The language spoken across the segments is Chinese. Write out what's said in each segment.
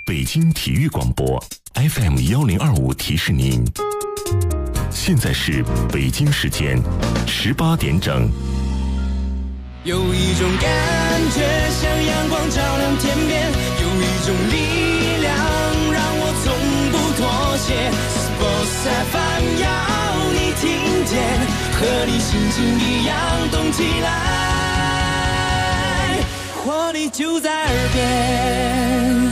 北京体育广播 FM1025提示您，现在是北京时间18点整。 有一种感觉像阳光照亮天边，有一种力量让我从不妥协。Sports FM 要你听见，和你心情一样动起来，活力就在耳边。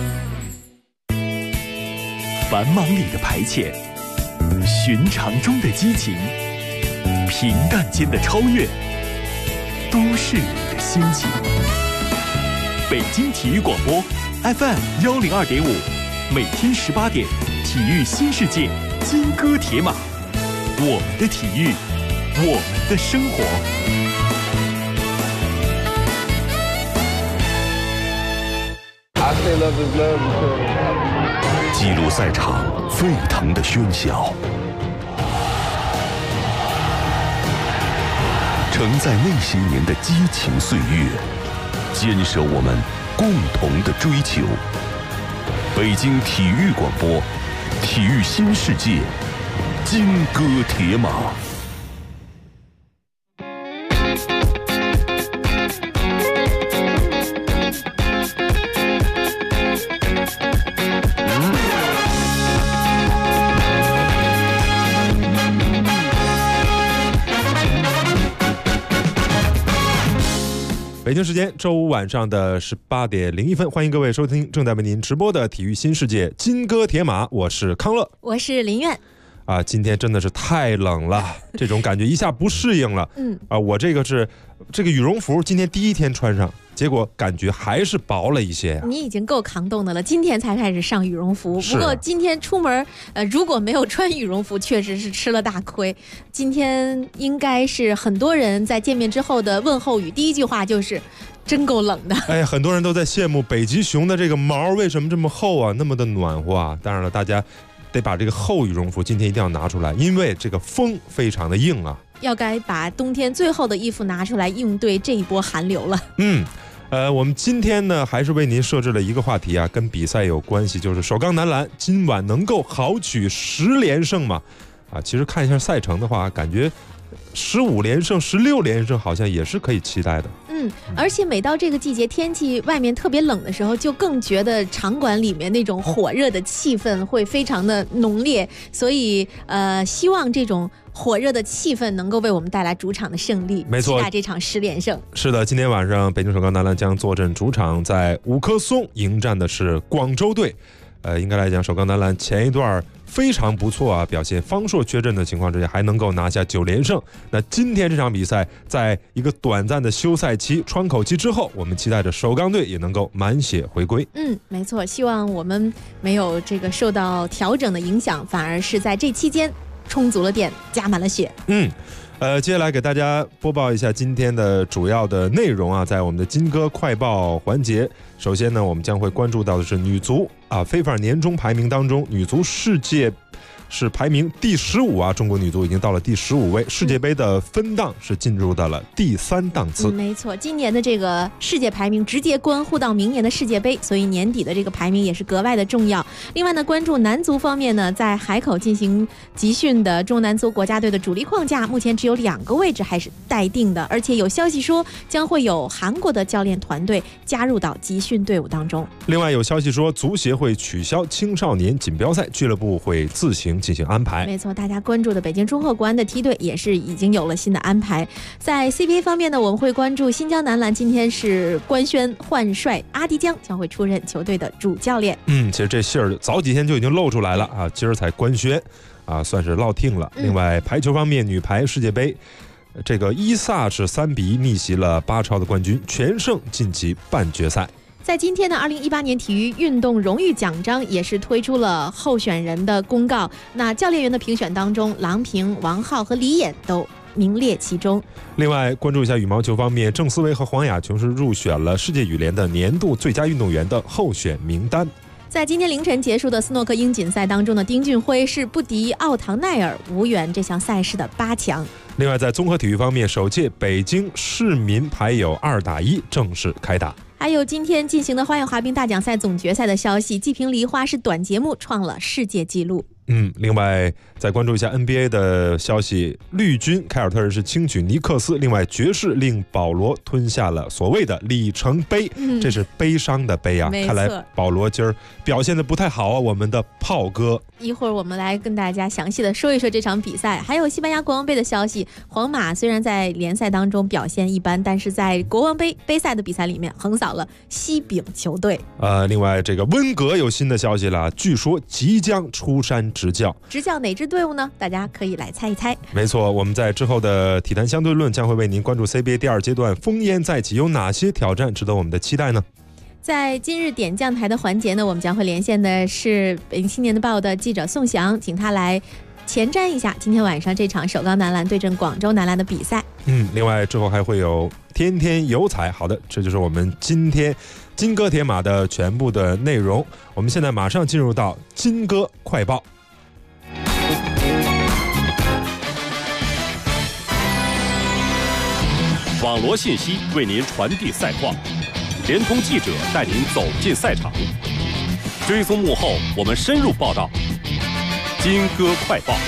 繁忙里的排遣，寻常中的激情，平淡间的超越，都市里的心情。北京体育广播 FM102.5，每天18点，体育新世界，金戈铁马，我们的体育，我们的生活。 记录赛场沸腾的喧嚣，承载那些年的激情岁月，坚守我们共同的追求。北京体育广播，体育新世界，金戈铁马。 北京时间周五晚上的18点01分，欢迎各位收听正在为您直播的体育新世界金戈铁马，我是康乐， 我是林苑。 今天真的是太冷了，这种感觉一下不适应了。我这个羽绒服今天第一天穿上，结果感觉还是薄了一些呀。 你已经够抗冻的了，今天才开始上羽绒服。不过今天出门，如果没有穿羽绒服，确实是吃了大亏。今天应该是很多人在见面之后的问候语，第一句话就是真够冷的。 很多人都在羡慕北极熊的这个毛为什么这么厚啊，那么的暖和啊。当然了，大家得把这个厚羽绒服今天一定要拿出来，因为这个风非常的硬啊。 要该把冬天最厚的衣服拿出来应对这一波寒流了。 我们今天呢还是为您设置了一个话题啊，跟比赛有关系，就是首钢男篮今晚能够豪取10连胜吗？其实看一下赛程的话，感觉15连胜、16连胜好像也是可以期待的。 而且每到这个季节，天气外面特别冷的时候，就更觉得场馆里面那种火热的气氛会非常的浓烈，所以希望这种火热的气氛能够为我们带来主场的胜利， 没错， 期待这场10连胜。 是的，今天晚上北京首钢男篮将坐镇主场，在五棵松迎战的是广州队。应该来讲，首钢男篮前一段非常不错啊，表现方硕缺阵的情况之下，还能够拿下9连胜。那今天这场比赛，在一个短暂的休赛期、窗口期之后，我们期待着首钢队也能够满血回归。 没错，希望我们没有这个受到调整的影响，反而是在这期间充足了电，加满了血。 接下来给大家播报一下今天的主要的内容啊，在我们的金歌快报环节，首先呢，我们将会关注到的是女足FIFA年终排名当中，女足世界是排名第15啊，中国女足已经到了第15位，世界杯的分档是进入到了第3档次。 没错，今年的这个世界排名直接关乎到明年的世界杯，所以年底的这个排名也是格外的重要。另外呢，关注男足方面呢，在海口进行集训的中男足国家队的主力框架，目前只有2个位置还是待定的，而且有消息说将会有韩国的教练团队加入到集训队伍当中。 另外有消息说，足协会取消青少年锦标赛，俱乐部会自行进行安排。 没错，大家关注的北京中赫国安的梯队也是已经有了新的安排。在 CBA 方面呢，我们会关注新疆男篮，今天是官宣换帅，阿迪江将会出任球队的主教练。 其实这信儿早几天就已经露出来了啊，今儿才官宣算是落听了。另外排球方面，女排世界杯，这个伊萨是3比1逆袭了巴超的冠军，全胜晋级半决赛。 在今天的2018年体育运动荣誉奖章也是推出了候选人的公告，那教练员的评选当中，郎平、王皓和李演都名列其中。 另外关注一下羽毛球方面，郑思维和黄雅琼是入选了世界羽联的年度最佳运动员的候选名单。 在今天凌晨结束的斯诺克英锦赛当中的丁俊晖是不敌奥唐奈尔，无缘这项赛事的8强。 另外在综合体育方面，首届北京市民排友2打1正式开打。 还还有今天进行的花样滑冰大奖赛总决赛的消息，季平梨花式短节目创了世界纪录。 另外再关注一下 NBA 的消息，绿军凯尔特人是轻取尼克斯，另外爵士令保罗吞下了所谓的里程碑，这是悲伤的悲啊，看来保罗今儿表现的不太好啊，我们的炮哥。 一会儿我们来跟大家详细的说一说这场比赛。还有西班牙国王杯的消息，皇马虽然在联赛当中表现一般，但是在国王杯杯赛的比赛里面横扫了西丙球队。 另外这个温格有新的消息了，据说即将出山执教哪支队伍呢？大家可以来猜一猜。 没错，我们在之后的体坛相对论将会为您关注 CBA 第2阶段烽烟再起，有哪些挑战值得我们的期待呢？ 在今日点将台的环节呢，我们将会连线的是北京青年报的记者宋翔，请他来前瞻一下今天晚上这场首钢男篮对阵广州男篮的比赛。 另外之后还会有天天有彩。好的，这就是我们今天金戈铁马的全部的内容。我们现在马上进入到金戈快报。 网罗信息为您传递赛况，联通记者带您走进赛场，追踪幕后，我们深入报道。金戈快报。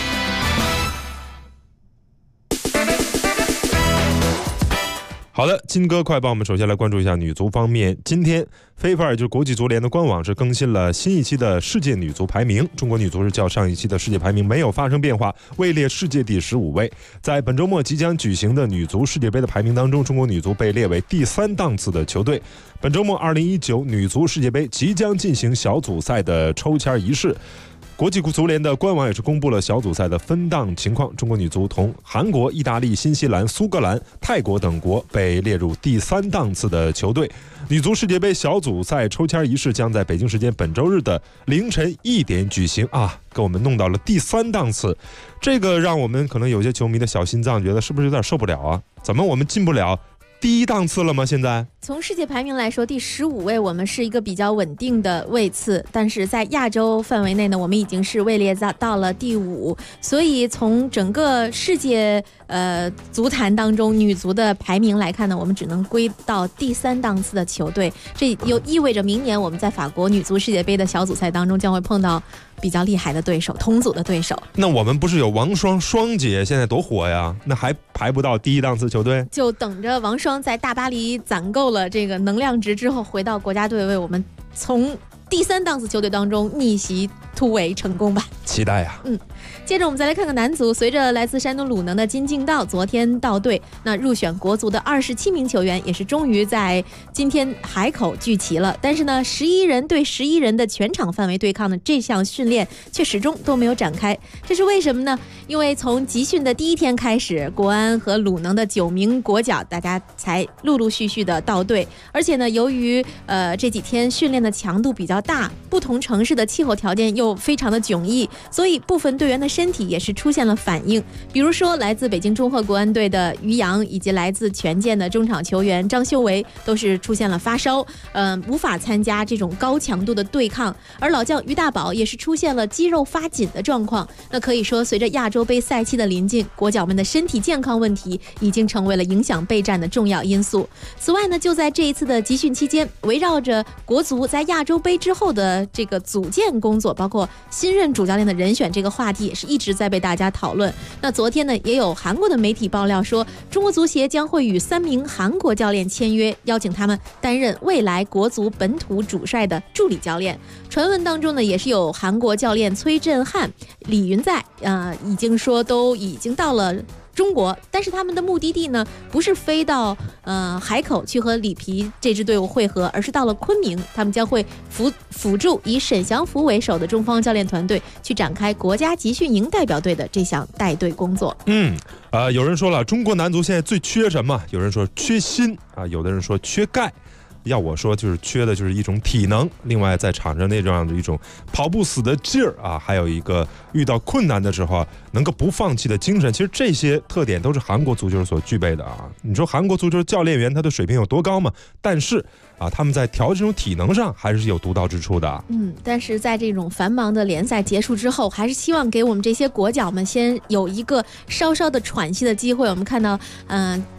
好的，金戈快报，我们首先来关注一下女足方面。今天FIFA也就是国际足联的官网是更新了新一期的世界女足排名，中国女足是较上一期的世界排名没有发生变化，位列世界第15位。在本周末即将举行的女足世界杯的排名当中，中国女足被列为第3档次的球队。本周末2019女足世界杯即将进行小组赛的抽签仪式。国际足联的官网也是公布了小组赛的分档情况，中国女足同韩国、意大利、新西兰、苏格兰、泰国等国被列入第3档次的球队。女足世界杯小组赛抽签仪式将在北京时间本周日的凌晨1点举行啊，给我们弄到了第3档次，这个让我们可能有些球迷的小心脏觉得是不是有点受不了啊？怎么我们进不了第1档次了吗？现在从世界排名来说，第15位我们是一个比较稳定的位次，但是在亚洲范围内呢，我们已经是位列到了第5，所以从整个世界足坛当中女足的排名来看呢，我们只能归到第3档次的球队，这又意味着明年我们在法国女足世界杯的小组赛当中将会碰到比较厉害的对手，同组的对手。 那我们不是有王双姐现在多火呀，那还排不到第1档次球队？就等着王双在大巴黎攒够了这个能量值之后，回到国家队为我们从第3档次球队当中逆袭突围成功吧， 期待呀。 接着我们再来看看男足，随着来自山东鲁能的金敬道昨天到队，那入选国足的27名球员也是终于在今天海口聚齐了。但是呢，11人对11人的全场范围对抗的这项训练却始终都没有展开，这是为什么呢？因为从集训的第1天开始，国安和鲁能的9名国脚大家才陆陆续续的到队，而且呢，由于这几天训练的强度比较大，不同城市的气候条件又非常的迥异，所以部分队员的身体也是出现了反应。比如说来自北京中赫国安队的于洋，以及来自权健的中场球员张修为都是出现了发烧，无法参加这种高强度的对抗。而老将于大宝也是出现了肌肉发紧的状况。那可以说，随着亚洲杯赛期的临近，国脚们的身体健康问题已经成为了影响备战的重要因素。此外呢，就在这一次的集训期间，围绕着国足在亚洲杯之后的这个组建工作，包括新任主教练的人选这个话题，也是一直在被大家讨论。那昨天呢，也有韩国的媒体爆料说，中国足协将会与3名韩国教练签约，邀请他们担任未来国足本土主帅的助理教练。传闻当中呢，也是有韩国教练崔振汉、李云在，已经到了中国，但是他们的目的地呢，不是飞到海口去和里皮这支队伍会合，而是到了昆明，他们将会辅助以沈祥福为首的中方教练团队去展开国家集训营代表队的这项带队工作。 有人说了，中国男足现在最缺什么？有人说缺锌啊，有的人说缺钙。要我说，就是缺的就是一种体能，另外在场上那样的一种跑不死的劲儿啊，还有一个遇到困难的时候能够不放弃的精神。其实这些特点都是韩国足球所具备的啊。你说韩国足球教练员他的水平有多高吗？但是他们在调这种体能上还是有独到之处的。 但是在这种繁忙的联赛结束之后，还是希望给我们这些国脚们先有一个稍稍的喘息的机会。我们看到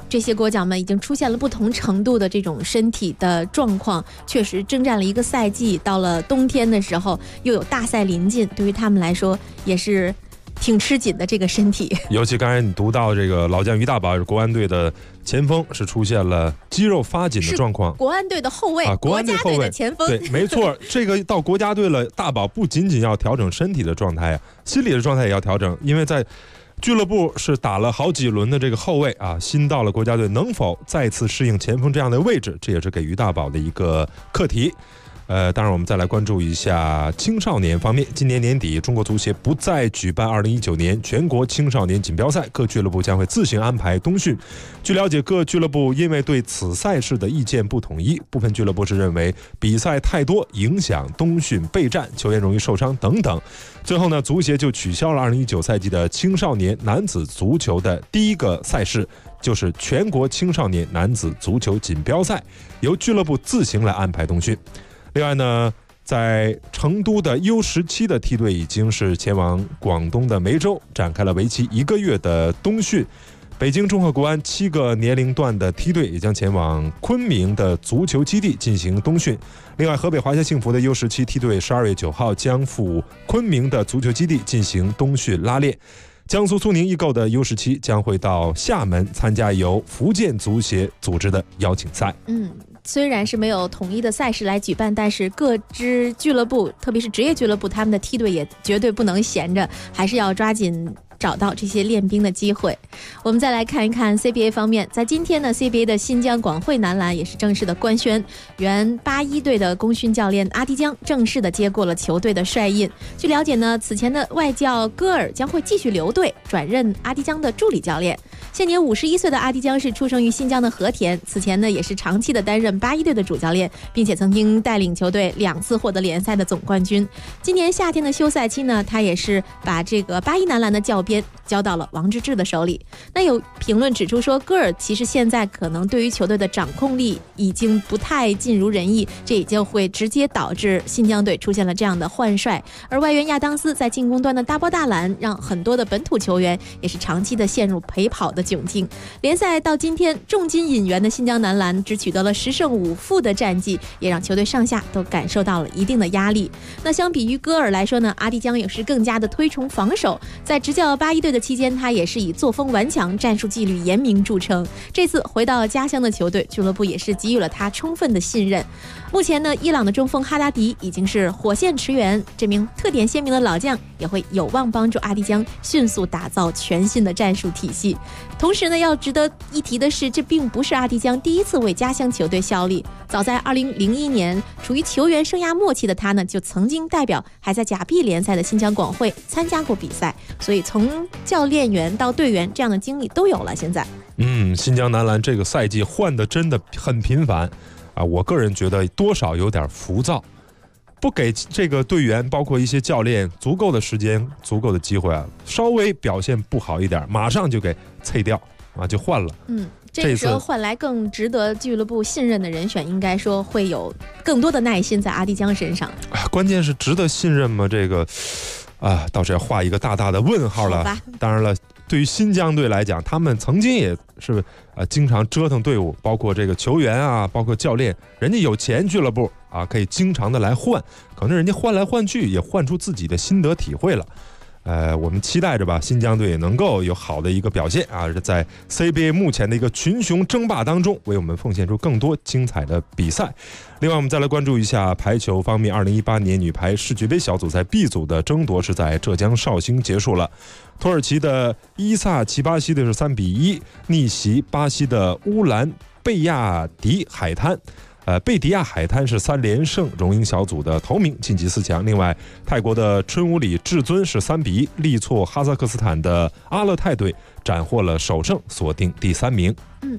这些国脚们已经出现了不同程度的这种身体的状况，确实征战了一个赛季，到了冬天的时候又有大赛临近，对于他们来说也是挺吃紧的这个身体。 尤其刚才你读到这个老将于大宝是国安队的前锋，是出现了肌肉发紧的状况。 国安队的后卫， 国安队后卫的前锋。 对，没错，这个到国家队了，大宝不仅仅要调整身体的状态啊，心理的状态也要调整，因为在俱乐部是打了好几轮的这个后卫啊，新到了国家队，能否再次适应前锋这样的位置，这也是给于大宝的一个课题。当然我们再来关注一下青少年方面。今年年底，中国足协不再举办2019年全国青少年锦标赛，各俱乐部将会自行安排冬训。据了解，各俱乐部因为对此赛事的意见不统一，部分俱乐部是认为比赛太多，影响冬训备战，球员容易受伤等等。最后呢，足协就取消了2019赛季的青少年男子足球的第一个赛事，就是全国青少年男子足球锦标赛，由俱乐部自行来安排冬训。另外呢，在成都的 U17 的梯队已经是前往广东的梅州，展开了为期1个月的冬训。北京中赫国安7个年龄段的梯队也将前往昆明的足球基地进行冬训。另外，河北华夏幸福的 U17 梯队12月9号将赴昆明的足球基地进行冬训拉练。江苏苏宁易购的 U17 将会到厦门参加由福建足协组织的邀请赛。 虽然是没有统一的赛事来举办，但是各支俱乐部，特别是职业俱乐部，他们的梯队也绝对不能闲着，还是要抓紧找到这些练兵的机会。我们再来看一看 CBA 方面，在今天呢 CBA 的新疆广汇男篮也是正式的官宣，原81队的功勋教练阿迪江正式的接过了球队的帅印。据了解呢，此前的外教戈尔将会继续留队，转任阿迪江的助理教练。现年51岁的阿迪江是出生于新疆的和田，此前呢也是长期的担任81队的主教练，并且曾经带领球队2次获得联赛的总冠军。今年夏天的休赛期呢，他也是把这个81男篮的教鞭交到了王治郅的手里。那有评论指出说，戈尔其实现在可能对于球队的掌控力已经不太尽如人意，这也就会直接导致新疆队出现了这样的换帅。而外援亚当斯在进攻端的大包大揽，让很多的本土球员也是长期的陷入陪跑的窘境。联赛到今天，重金引援的新疆男篮只取得了10胜5负的战绩，也让球队上下都感受到了一定的压力。那相比于戈尔来说呢，阿迪江也是更加的推崇防守，在执教81队的期间，他也是以作风顽强、战术纪律严明著称。这次回到家乡的球队，俱乐部也是给予了他充分的信任。目前呢，伊朗的中锋哈达迪已经是火线驰援，这名特点鲜明的老将也会有望帮助阿迪江迅速打造全新的战术体系。同时呢，要值得一提的是，这并不是阿迪江第一次为家乡球队效力。早在2001年，处于球员生涯末期的他呢，就曾经代表还在甲 B 联赛的新疆广汇参加过比赛，所以从教练员到队员这样的经历都有了。现在， 新疆男篮这个赛季换的真的很频繁啊，我个人觉得多少有点浮躁。不给这个队员包括一些教练足够的时间、足够的机会啊，稍微表现不好一点，马上就给废掉啊，就换了。 这个时候换来更值得俱乐部信任的人选，应该说会有更多的耐心在阿迪江身上。 关键是值得信任吗？这个倒是要画一个大大的问号了。当然了，对于新疆队来讲，他们曾经也是经常折腾队伍，包括这个球员啊，包括教练，人家有钱俱乐部啊，可以经常的来换，可能人家换来换去也换出自己的心得体会了。我们期待着吧，新疆队也能够有好的一个表现啊，在 CBA 目前的一个群雄争霸当中，为我们奉献出更多精彩的比赛。另外，我们再来关注一下排球方面，2018年女排世俱杯小组赛 B 组的争夺是在浙江绍兴结束了。土耳其的伊萨奇巴西队是3-1逆袭巴西的乌兰贝亚迪海滩。贝迪亚海滩是3连胜，荣膺小组的头名，晋级4强。另外，泰国的春武里至尊是3-1力挫哈萨克斯坦的阿勒泰队，斩获了首胜，锁定第3名。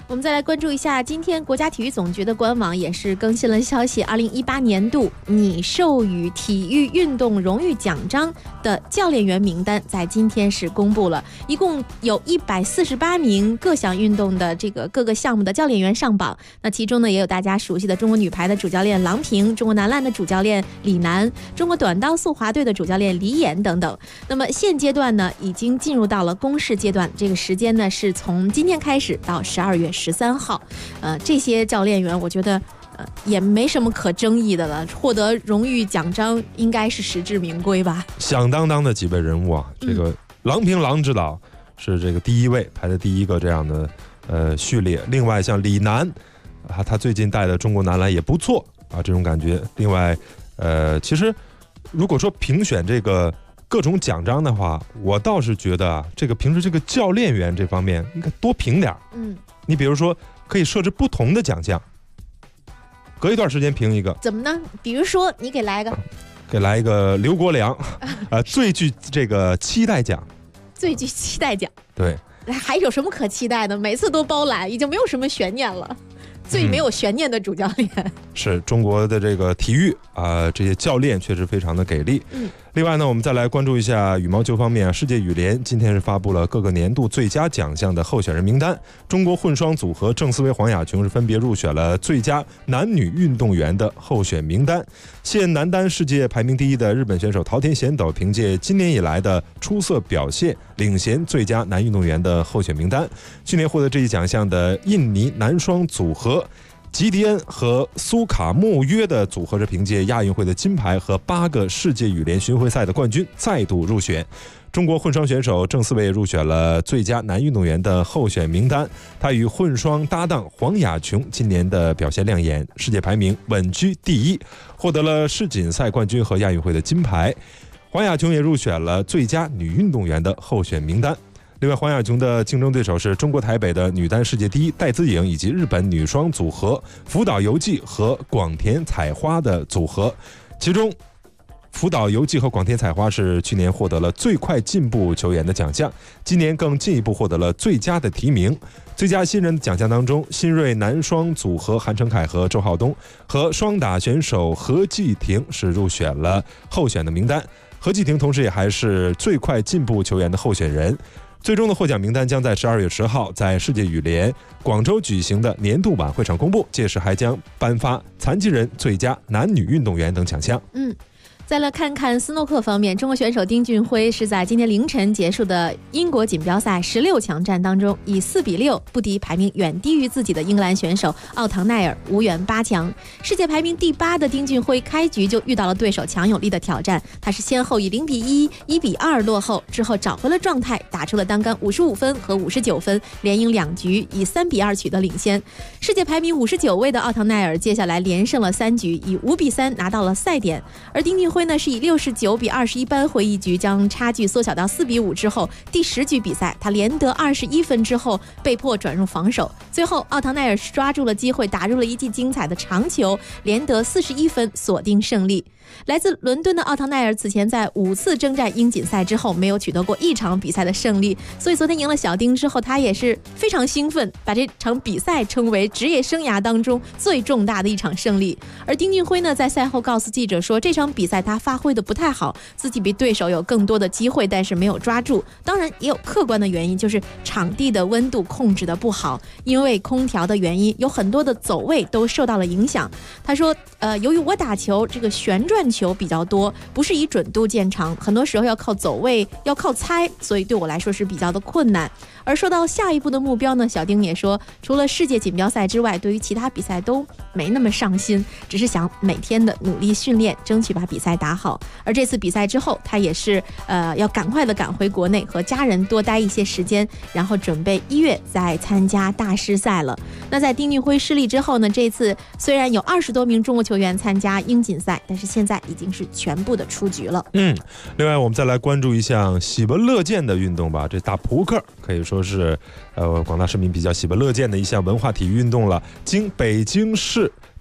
我们再来关注一下，今天国家体育总局的官网也是更新了消息，2018年度拟授予体育运动荣誉奖章的教练员名单在今天是公布了，一共有148名各项运动的这个各个项目的教练员上榜。那其中呢，也有大家熟悉的中国女排的主教练郎平，中国男篮的主教练李楠，中国短道速滑队的主教练李岩等等。那么现阶段呢，已经进入到了公示阶段，这个时间呢是从今天开始到12月13号。这些教练员我觉得也没什么可争议的了，获得荣誉奖章应该是实至名归吧。 响当当的几位人物啊，这个郎平郎指导是这个第一位，排的第一个这样的序列。另外像李楠啊，他最近带的中国男篮也不错啊，这种感觉。另外其实如果说评选这个各种奖章的话，我倒是觉得啊，这个平时这个教练员这方面应该多评点。你比如说可以设置不同的奖项，隔一段时间评一个。 怎么呢？比如说你给来一个， 给来一个刘国梁最具这个期待奖。 最具期待奖，对，还有什么可期待的？每次都包揽，已经没有什么悬念了。最没有悬念的主教练， 是中国的这个体育这些教练确实非常的给力。另外呢，我们再来关注一下羽毛球方面，世界羽联今天是发布了各个年度最佳奖项的候选人名单。中国混双组合郑思维、黄雅琼是分别入选了最佳男女运动员的候选名单。现男单世界排名第一的日本选手桃田贤斗，凭借今年以来的出色表现，领衔最佳男运动员的候选名单。去年获得这一奖项的印尼男双组合吉迪恩和苏卡穆约的组合是凭借亚运会的金牌和8个世界羽联巡回赛的冠军再度入选。中国混双选手郑思维入选了最佳男运动员的候选名单，他与混双搭档黄雅琼今年的表现亮眼，世界排名稳居第一，获得了世锦赛冠军和亚运会的金牌。黄雅琼也入选了最佳女运动员的候选名单。另外，黄雅琼的竞争对手是中国台北的女单世界第一戴资颖，以及日本女双组合福岛由纪和广田彩花的组合。其中，福岛由纪和广田彩花是去年获得了最快进步球员的奖项，今年更进一步获得了最佳的提名。最佳新人奖项当中，新锐男双组合韩成凯和周浩东和双打选手何继廷是入选了候选的名单。何继廷同时也还是最快进步球员的候选人。最终的获奖名单将在12月10号在世界羽联广州举行的年度晚会上公布，届时还将颁发残疾人最佳男女运动员等奖项。 再来看看斯诺克方面，中国选手丁俊晖是在今天凌晨结束的英国锦标赛16强战当中，以4比6不敌排名远低于自己的英格兰选手奥唐奈尔，无缘8强。世界排名第8的丁俊晖开局就遇到了对手强有力的挑战，他是先后以0比1、1比2落后，之后找回了状态，打出了单杆55分和59分，连赢2局，以3比2取得领先。世界排名59位的奥唐奈尔接下来连胜了3局，以5比3拿到了赛点，而丁俊晖呢是以69比21扳回一局，将差距缩小到4比5之后，第10局比赛他连得21分之后被迫转入防守，最后奥唐奈尔抓住了机会，打入了一记精彩的长球，连得41分锁定胜利。来自伦敦的奥唐奈尔此前在5次征战英锦赛之后没有取得过一场比赛的胜利，所以昨天赢了小丁之后，他也是非常兴奋，把这场比赛称为职业生涯当中最重大的一场胜利。而丁俊晖呢，在赛后告诉记者说，这场比赛他发挥的不太好，自己比对手有更多的机会，但是没有抓住。当然也有客观的原因，就是场地的温度控制的不好，因为空调的原因，有很多的走位都受到了影响。他说由于我打球这个旋转球比较多，不是以准度见长，很多时候要靠走位，要靠猜，所以对我来说是比较的困难。而说到下一步的目标呢，小丁也说，除了世界锦标赛之外，对于其他比赛都没那么上心，只是想每天的努力训练，争取把比赛打好。而这次比赛之后，他也是要赶快的赶回国内，和家人多待一些时间，然后准备1月再参加大师赛了。那在丁俊晖失利之后呢，这次虽然有20多名中国球员参加英锦赛，但是现在已经是全部的出局了。 另外我们再来关注一项喜闻乐见的运动吧，这打扑克可以说是广大市民比较喜闻乐见的一项文化体育运动了。经北京市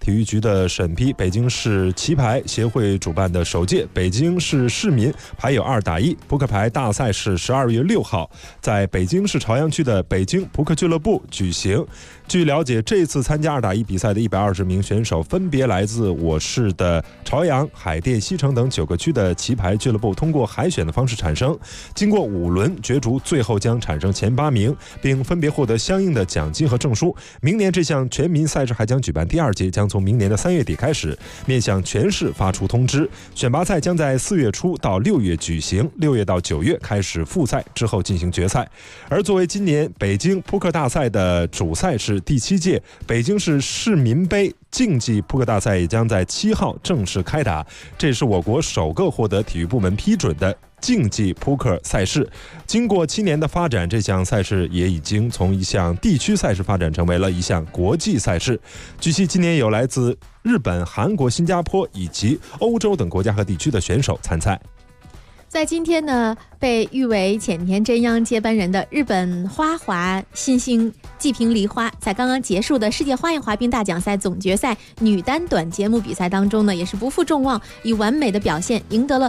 体育局的审批，北京市棋牌协会主办的首届北京市市民牌友2打1扑克牌大赛是12月6号在北京市朝阳区的北京扑克俱乐部举行。据了解，这次参加2打1比赛的120名选手分别来自我市的朝阳、海淀、西城等9个区的棋牌俱乐部，通过海选的方式产生，经过5轮角逐，最后将产生前8名，并分别获得相应的奖金和证书。明年这项全民赛事还将举办第2届，将从明年的3月底开始面向全市发出通知。选拔赛将在4月初到6月举行，6月到9月开始复赛，之后进行决赛。而作为今年北京扑克大赛的主赛事，第7届北京市市民杯竞技扑克大赛也将在7号正式开打，这也是我国首个获得体育部门批准的竞技扑克赛事。经过7年的发展，这项赛事也已经从一项地区赛事发展成为了一项国际赛事。据悉，今年有来自日本、韩国、新加坡以及欧洲等国家和地区的选手参赛。 在今天呢，被誉为浅田真央接班人的日本花滑新星纪平梨花，在刚刚结束的世界花样滑冰大奖赛总决赛女单短节目比赛当中呢，也是不负众望，以完美的表现赢得了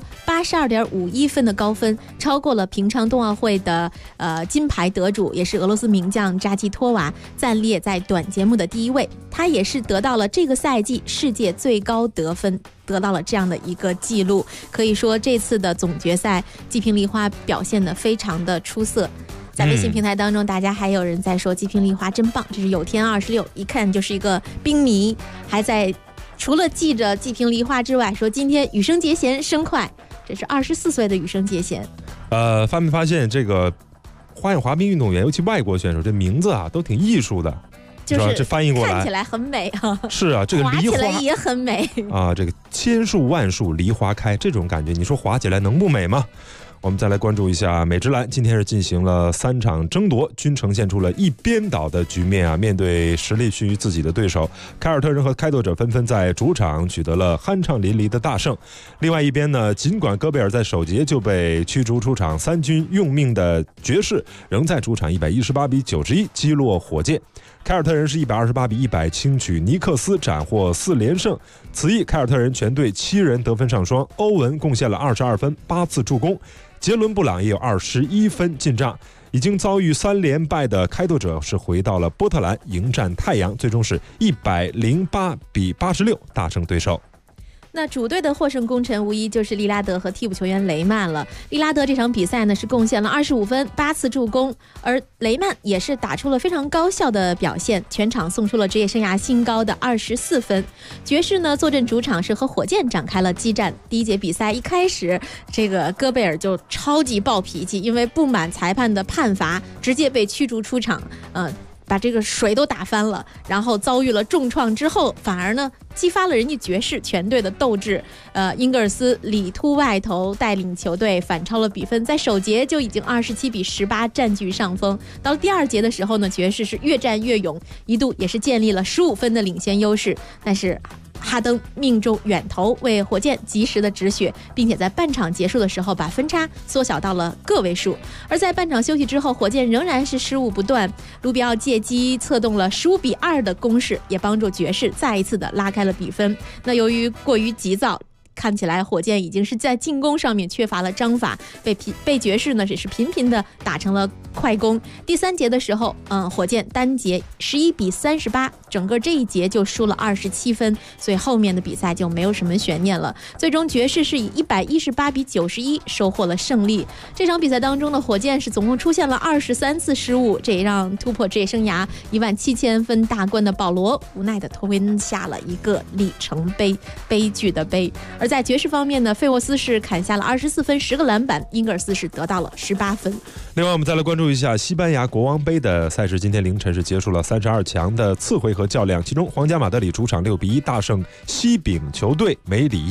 82.51分的高分，超过了平昌冬奥会的金牌得主，也是俄罗斯名将扎基托娃，暂列在短节目的第1位。她也是得到了这个赛季世界最高得分，得到了这样的一个记录。可以说这次的总决赛纪平梨花表现得非常的出色。在微信平台当中，大家还有人在说纪平梨花真棒，这是有天26，一看就是一个冰迷，还在除了记着纪平梨花之外，说今天羽生结弦生快，这是24岁的羽生结弦。 发没发现这个花样滑冰运动员，尤其外国选手，这名字啊都挺艺术的。 就是这翻译过来看起来很美啊， 是啊，这个梨花滑起来也很美啊，这个千树万树梨花开，这种感觉，你说滑起来能不美吗？我们再来关注一下美职篮，今天是进行了3场争夺，均呈现出了一边倒的局面啊。面对实力逊于自己的对手，凯尔特人和开拓者纷纷在主场取得了酣畅淋漓的大胜。另外一边呢，尽管戈贝尔在首节就被驱逐出场，3军用命的爵士仍在主场118比91击落火箭。凯尔特人是128比100轻取尼克斯，斩获4连胜。此役凯尔特人全队7人得分上双，欧文贡献了22分8次助攻，杰伦布朗也有21分进账。已经遭遇3连败的开拓者是回到了波特兰迎战太阳，最终是108比86大胜对手。 那主队的获胜功臣无疑就是利拉德和替补球员雷曼了。利拉德这场比赛呢是贡献了25分8次助攻，而雷曼也是打出了非常高效的表现，全场送出了职业生涯新高的24分。爵士呢坐镇主场是和火箭展开了激战。第1节比赛一开始，这个戈贝尔就超级暴脾气，因为不满裁判的判罚，直接被驱逐出场，把这个水都打翻了，然后遭遇了重创之后，反而呢激发了人家爵士全队的斗志。英格尔斯里突外投带领球队反超了比分，在首节就已经27比18占据上风。到了第2节的时候呢，爵士是越战越勇，一度也是建立了15分的领先优势，但是哈登命中远投为火箭及时的止血，并且在半场结束的时候把分差缩小到了个位数。而在半场休息之后，火箭仍然是失误不断，卢比奥借机策动了15比2的攻势，也帮助爵士再一次的拉开了比分。那由于过于急躁，看起来火箭已经是在进攻上面缺乏了章法，被爵士呢也是频频的打成了快攻。第3节的时候，火箭单节11比38，整个这一节就输了27分，所以后面的比赛就没有什么悬念了。最终爵士是以118比91收获了胜利。这场比赛当中的火箭是总共出现了23次失误，这也让突破职业生涯17000分大关的保罗无奈的吞下了一个里程碑，悲剧的悲。而在爵士方面呢，费沃斯是砍下了24分10个篮板，英格尔斯是得到了18分。 另外我们再来关注一下西班牙国王杯的赛事，今天凌晨是结束了32强的次回合较量，其中皇家马德里主场6比1大胜西丙球队梅里亚，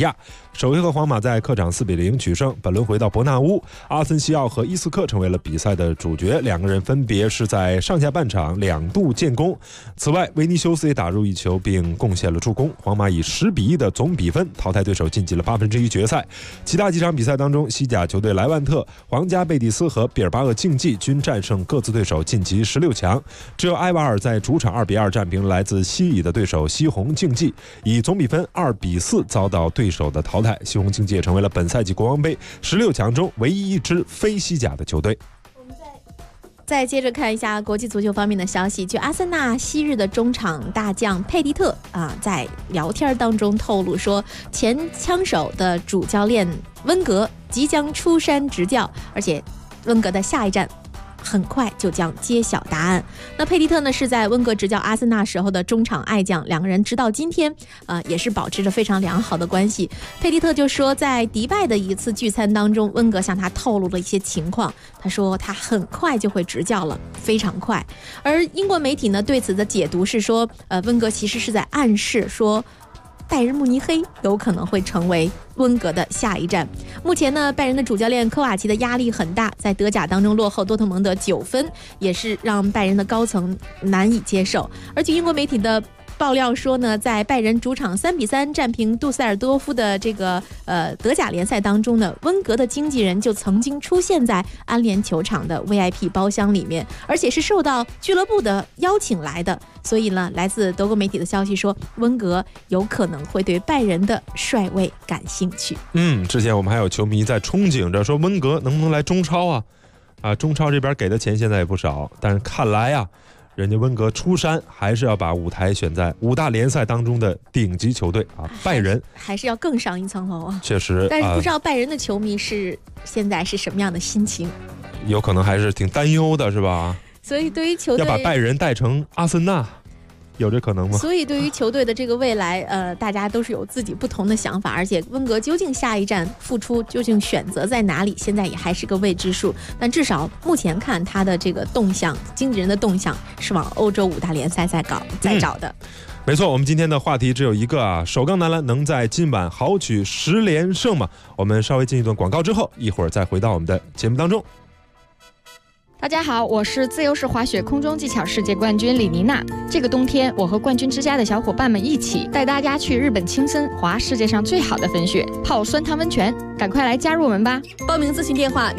首回合皇马在客场4-0取胜，本轮回到伯纳乌，阿森西奥和伊斯克成为了比赛的主角，两个人分别是在上下半场2度建功。此外，维尼修斯也打入1球并贡献了助攻，皇马以10-1的总比分淘汰对手，晋级了1/8决赛。其他几场比赛当中，西甲球队莱万特、皇家贝蒂斯和毕尔巴鄂竞技均战胜各自对手，晋级16强。只有埃瓦尔在主场2-2战平来自西乙的对手西红竞技，以总比分2-4遭到对手的淘汰。西红竞技也成为了本赛季国王杯16强中唯一一支非西甲的球队。 再接着看一下国际足球方面的消息，据阿森纳昔日的中场大将佩蒂特在聊天当中透露说，前枪手的主教练温格即将出山执教，而且温格的下一站很快就将揭晓答案。那佩蒂特呢是在温格执教阿森纳时候的中场爱将，两个人直到今天也是保持着非常良好的关系。佩蒂特就说，在迪拜的一次聚餐当中，温格向他透露了一些情况，他说他很快就会执教了，非常快。而英国媒体呢对此的解读是说，温格其实是在暗示说拜仁慕尼黑有可能会成为温格的下一站。目前呢，拜仁的主教练科瓦奇的压力很大，在德甲当中落后多特蒙德9分，也是让拜仁的高层难以接受。而据英国媒体的爆料说呢，在拜仁主场3-3战平杜塞尔多夫的这个德甲联赛当中呢，温格的经纪人就曾经出现在安联球场的 VIP 包厢里面，而且是受到俱乐部的邀请来的。所以呢，来自德国媒体的消息说，温格有可能会对拜仁的帅位感兴趣。 之前我们还有球迷在憧憬着说温格能不能来中超啊？中超这边给的钱现在也不少，但是看来人家温格出山还是要把舞台选在5大联赛当中的顶级球队拜仁还是要更上一层楼确实， 但是不知道拜仁的球迷现在是什么样的心情， 有可能还是挺担忧的，是吧？ 所以对于球队要把拜仁带成阿森纳，有这可能吗？ 所以对于球队的这个未来，大家都是有自己不同的想法，而且温格究竟下一站复出究竟选择在哪里，现在也还是个未知数。但至少目前看他的这个动向，经纪人的动向是往欧洲5大联赛在找的。 没错，我们今天的话题只有一个首钢男篮能在今晚豪取10连胜吗？我们稍微进一段广告之后，一会儿再回到我们的节目当中。 大家好，我是自由式滑雪空中技巧世界冠军李妮娜。这个冬天，我和冠军之家的小伙伴们一起带大家去日本青森滑世界上最好的粉雪，泡酸汤温泉，赶快来加入我们吧！ 报名咨询电话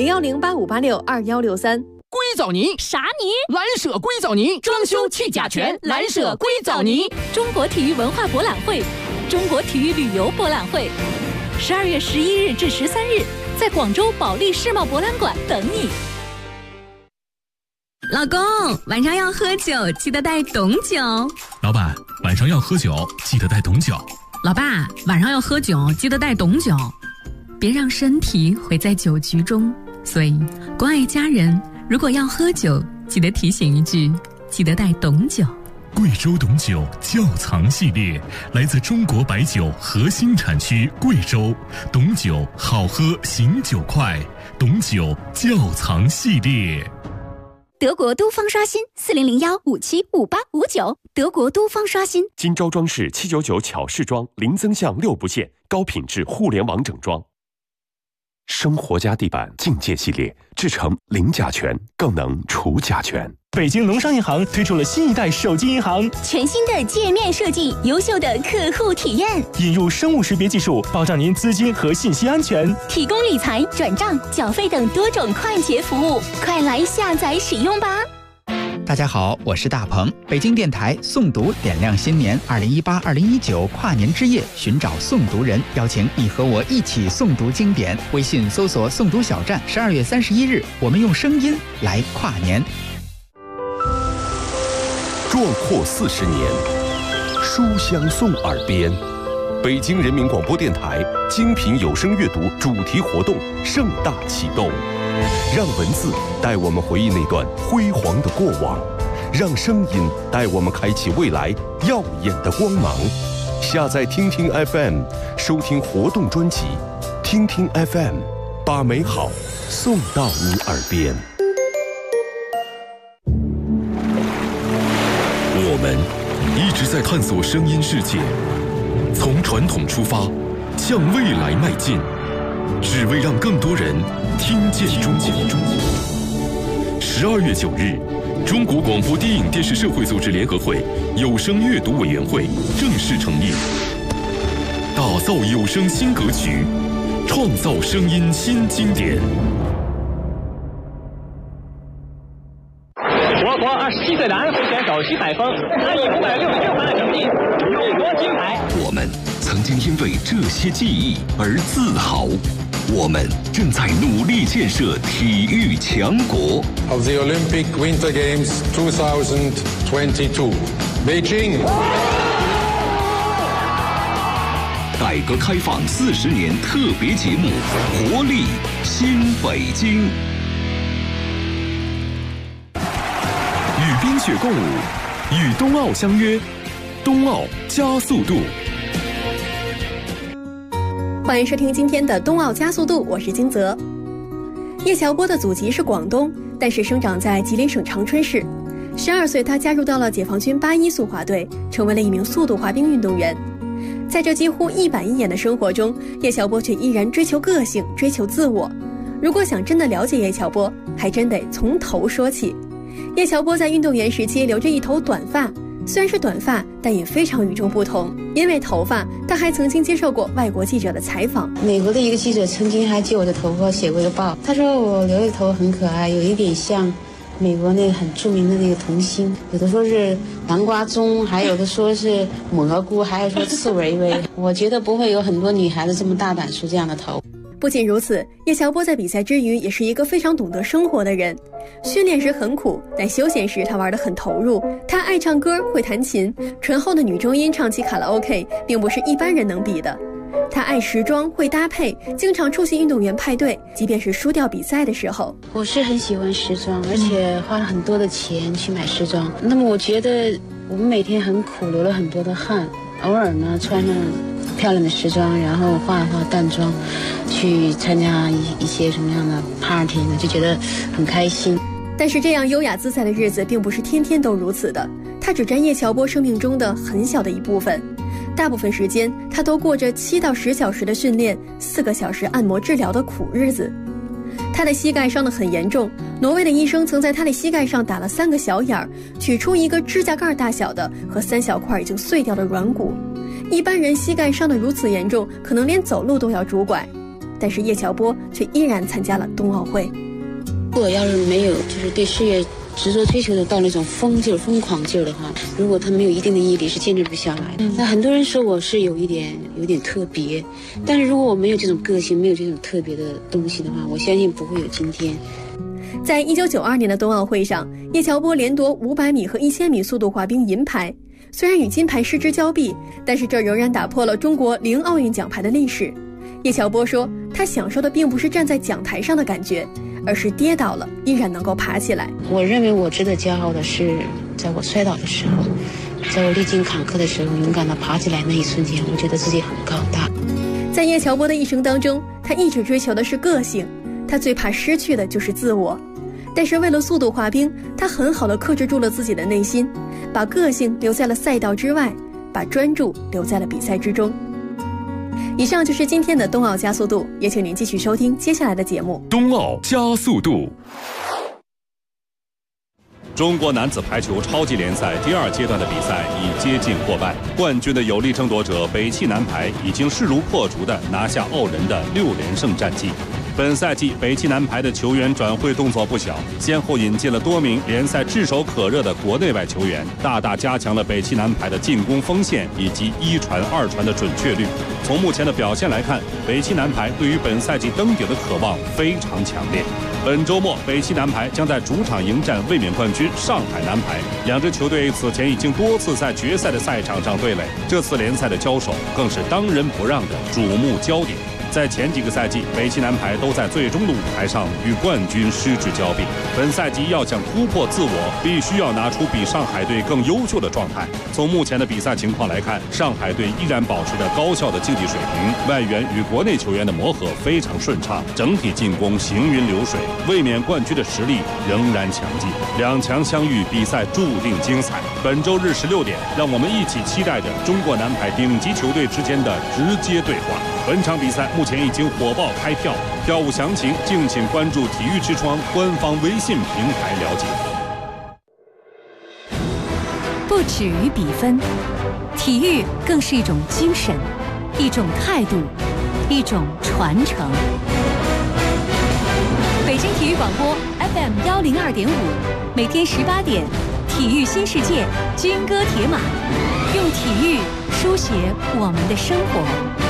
01085862163。 硅藻泥啥泥？ 蓝舍硅藻泥，装修去甲醛，蓝舍硅藻泥。 中国体育文化博览会、中国体育旅游博览会，12月11日至13日，在广州保利世贸博览馆等你。 老公，晚上要喝酒，记得带董酒。 老板，晚上要喝酒，记得带董酒。 老爸，晚上要喝酒，记得带董酒。别让身体毁在酒局中。所以，关爱家人，如果要喝酒，记得提醒一句，记得带董酒。 贵州董酒窖藏系列，来自中国白酒核心产区贵州，董酒好喝，醒酒快，董酒窖藏系列。 德国都方刷新4001575859，德国都方刷新。 金招装饰799巧饰装，零增项6不限，高品质互联网整装。生活家地板境界系列，制成零甲醛，更能除甲醛。 北京农商银行推出了新一代手机银行， 全新的界面设计，优秀的客户体验， 引入生物识别技术，保障您资金和信息安全， 提供理财、转账、缴费等多种快捷服务，快来下载使用吧！ 大家好，我是大鹏。北京电台诵读点亮新年2018-2019跨年之夜，寻找诵读人，邀请你和我一起诵读经典。微信搜索诵读小站，12月31日，我们用声音来跨年。 壮阔40年，书香送耳边。北京人民广播电台精品有声阅读主题活动盛大启动，让文字带我们回忆那段辉煌的过往，让声音带我们开启未来耀眼的光芒。下载听听 FM， 收听活动专辑，听听 FM， 把美好送到你耳边。我们一直在探索声音世界，从传统出发， 向未来迈进，只为让更多人听见中国。12月9日，中国广播电影电视社会组织联合会有声阅读委员会正式成立，打造有声新格局，创造声音新经典。 我国27岁的安徽选手徐海峰，他以566分的成绩荣夺金牌。 我们曾经因为这些记忆而自豪，我们正在努力建设体育强国。 Of the Olympic Winter Games 2022, Beijing。 改革开放40年特别节目《活力新北京》。与冰雪共舞，与冬奥相约，冬奥加速度。 欢迎收听今天的冬奥加速度，我是金泽。叶乔波的祖籍是广东，但是生长在吉林省长春市。12岁，他加入到了解放军81速滑队，成为了一名速度滑冰运动员。在这几乎一板一眼的生活中，叶乔波却依然追求个性，追求自我。如果想真的了解叶乔波，还真得从头说起。叶乔波在运动员时期留着一头短发，虽然是短发，但也非常与众不同。因为头发，他还曾经接受过外国记者的采访。 美国的一个记者曾经还借我的头发写过一个报，他说我留的头很可爱，有一点像美国那个很著名的那个童星，有的说是南瓜棕，还有的说是蘑菇，还有说刺猬猬。我觉得不会有很多女孩子这么大胆梳这样的头。 不仅如此，叶乔波在比赛之余也是一个非常懂得生活的人。训练时很苦，但休闲时他玩得很投入。他爱唱歌，会弹琴，醇厚的女中音唱起卡拉 OK 并不是一般人能比的。他爱时装，会搭配，经常出席运动员派对，即便是输掉比赛的时候。 我是很喜欢时装，而且花了很多的钱去买时装。那么我觉得我们每天很苦，流了很多的汗，偶尔呢穿上漂亮的时装，然后化一化淡妆，去参加一些什么样的 party 呢，就觉得很开心。 但是这样优雅自在的日子并不是天天都如此的，它只占叶乔波生命中的很小的一部分。大部分时间他都过着7到10小时的训练，4个小时按摩治疗的苦日子。他的膝盖伤得很严重，挪威的医生曾在他的膝盖上打了3个小眼儿，取出一个指甲盖大小的和3小块已经碎掉的软骨。一般人膝盖伤得如此严重，可能连走路都要拄拐，但是叶乔波却依然参加了冬奥会。 如果要是没有就是对事业执着追求的到那种疯狂劲儿的话，如果他没有一定的毅力，是坚持不下来的。那很多人说我是有点特别，但是如果我没有这种个性，没有这种特别的东西的话，我相信不会有今天。 在1992年的冬奥会上，叶乔波连夺500米和1000米速度滑冰银牌。虽然与金牌失之交臂，但是这仍然打破了中国0奥运奖牌的历史。叶乔波说，他享受的并不是站在讲台上的感觉，而是跌倒了依然能够爬起来。 我认为我值得骄傲的是，在我摔倒的时候，在我历经坎坷的时候，勇敢地爬起来那一瞬间，我觉得自己很高大。 在叶乔波的一生当中，他一直追求的是个性，他最怕失去的就是自我。但是为了速度滑冰，他很好地克制住了自己的内心，把个性留在了赛道之外，把专注留在了比赛之中。以上就是今天的冬奥加速度，也请您继续收听接下来的节目。 冬奥加速度。 中国男子排球超级联赛第2阶段的比赛已接近过半，冠军的有力争夺者北汽男排已经势如破竹地拿下澳人的6连胜战绩。本赛季北汽男排的球员转会动作不小，先后引进了多名联赛炙手可热的国内外球员，大大加强了北汽男排的进攻锋线以及1传2传的准确率。从目前的表现来看，北汽男排对于本赛季登顶的渴望非常强烈。本周末，北汽男排将在主场迎战卫冕冠军上海男排，两支球队此前已经多次在决赛的赛场上对垒，这次联赛的交手更是当仁不让的瞩目焦点。 在前几个赛季，北汽男排都在最终的舞台上与冠军失之交臂。本赛季要想突破自我，必须要拿出比上海队更优秀的状态。从目前的比赛情况来看，上海队依然保持着高效的竞技水平，外援与国内球员的磨合非常顺畅，整体进攻行云流水，卫冕冠军的实力仍然强劲。两强相遇，比赛注定精彩。本周日16点，让我们一起期待着中国男排顶级球队之间的直接对话。本场比赛目前已经火爆开票，票务详情敬请关注体育之窗官方微信平台了解。 不止于比分，体育更是一种精神，一种态度，一种传承。北京体育广播 FM 102.5，每天18点，体育新世界，军歌铁马，用体育书写我们的生活。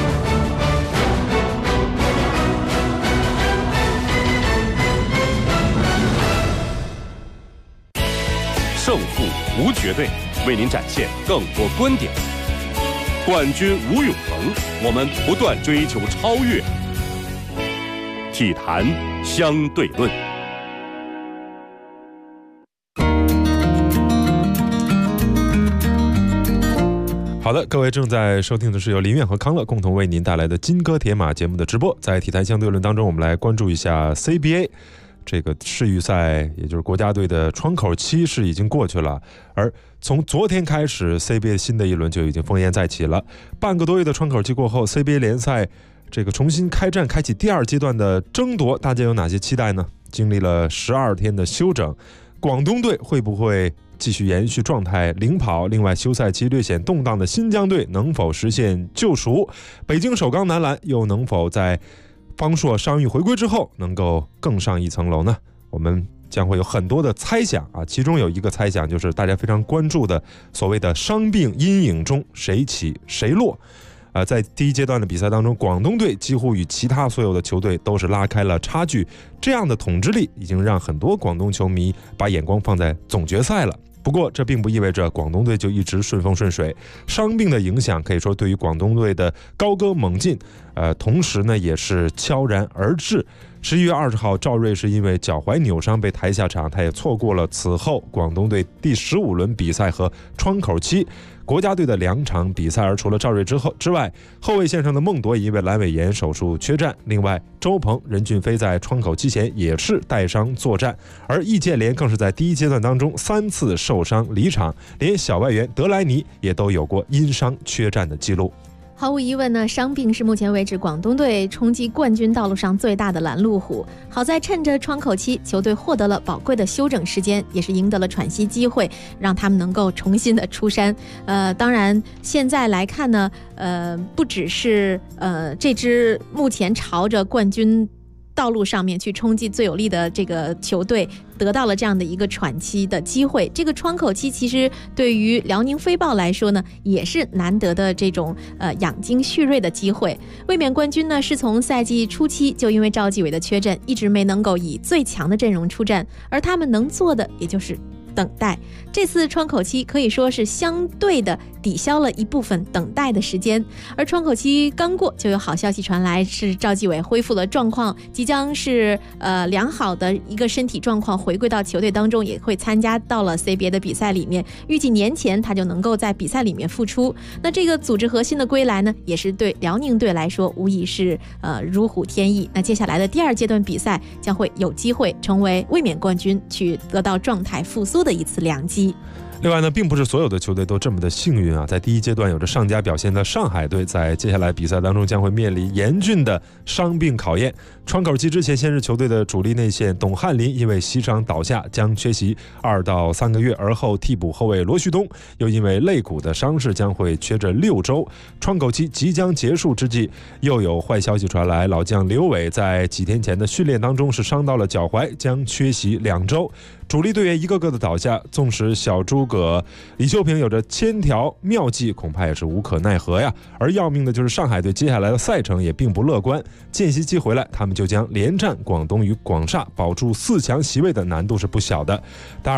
胜负无绝对，为您展现更多观点。冠军无永恒，我们不断追求超越。体坛相对论。 好的，各位正在收听的是由林远和康乐共同为您带来的金戈铁马节目的直播。在体坛相对论当中，我们来关注一下 CBA。这个世预赛，也就是国家队的窗口期是已经过去了，而从昨天开始 CBA 新的一轮就已经烽烟再起了。半个多月的窗口期过后， CBA 联赛这个重新开战，开启第二阶段的争夺，大家有哪些期待呢？经历了12天的休整，广东队会不会继续延续状态领跑？另外，休赛期略显动荡的新疆队能否实现救赎？北京首钢男篮又能否在方硕伤愈回归之后能够更上一层楼呢？我们将会有很多的猜想啊，其中有一个猜想就是大家非常关注的所谓的伤病阴影中谁起谁落。在第一阶段的比赛当中，广东队几乎与其他所有的球队都是拉开了差距，这样的统治力已经让很多广东球迷把眼光放在总决赛了。不过这并不意味着广东队就一直顺风顺水，伤病的影响可以说对于广东队的高歌猛进同时呢也是悄然而至。11月20号，赵睿是因为脚踝扭伤被抬下场，他也错过了此后广东队第15轮比赛和窗口期国家队的2场比赛。而除了赵睿之外，后卫线上的孟铎因为阑尾炎手术缺战，另外周鹏、任骏飞在窗口期前也是带伤作战，而易建联更是在第一阶段当中3次受伤离场，连小外援德莱尼也都有过因伤缺战的记录。 毫无疑问呢，伤病是目前为止广东队冲击冠军道路上最大的拦路虎。好在趁着窗口期，球队获得了宝贵的休整时间，也是赢得了喘息机会，让他们能够重新的出山。当然现在来看呢，不只是这支目前朝着冠军道路上面去冲击最有力的这个球队得到了这样的一个喘息的机会，这个窗口期其实对于辽宁飞豹来说呢也是难得的这种养精蓄锐的机会。卫冕冠军呢是从赛季初期就因为赵继伟的缺阵一直没能够以最强的阵容出战，而他们能做的也就是等待。这次窗口期可以说是相对的抵消了一部分等待的时间，而窗口期刚过就有好消息传来，是赵继伟恢复了状况，即将是良好的一个身体状况回归到球队当中，也会参加到了 CBA 的比赛里面，预计年前他就能够在比赛里面复出。那这个组织核心的归来呢，也是对辽宁队来说无疑是如虎添翼。那接下来的第二阶段比赛将会有机会成为卫冕冠军去得到状态复苏的一次良机。 另外呢，并不是所有的球队都这么的幸运啊。在第一阶段有着上佳表现的上海队，在接下来比赛当中将会面临严峻的伤病考验。窗口期之前，先是球队的主力内线董翰林因为膝伤倒下，将缺席2到3个月，而后替补后卫罗旭东又因为肋骨的伤势将会缺着6周。窗口期即将结束之际，又有坏消息传来，老将刘伟在几天前的训练当中是伤到了脚踝，将缺席2周。主力队员一个个的倒下，纵使小诸葛李修平有着千条妙计，恐怕也是无可奈何呀。而要命的就是上海队接下来的赛程也并不乐观，间隙期回来，他们就将连战广东与广厦，保住4强席位的难度是不小的。当然了，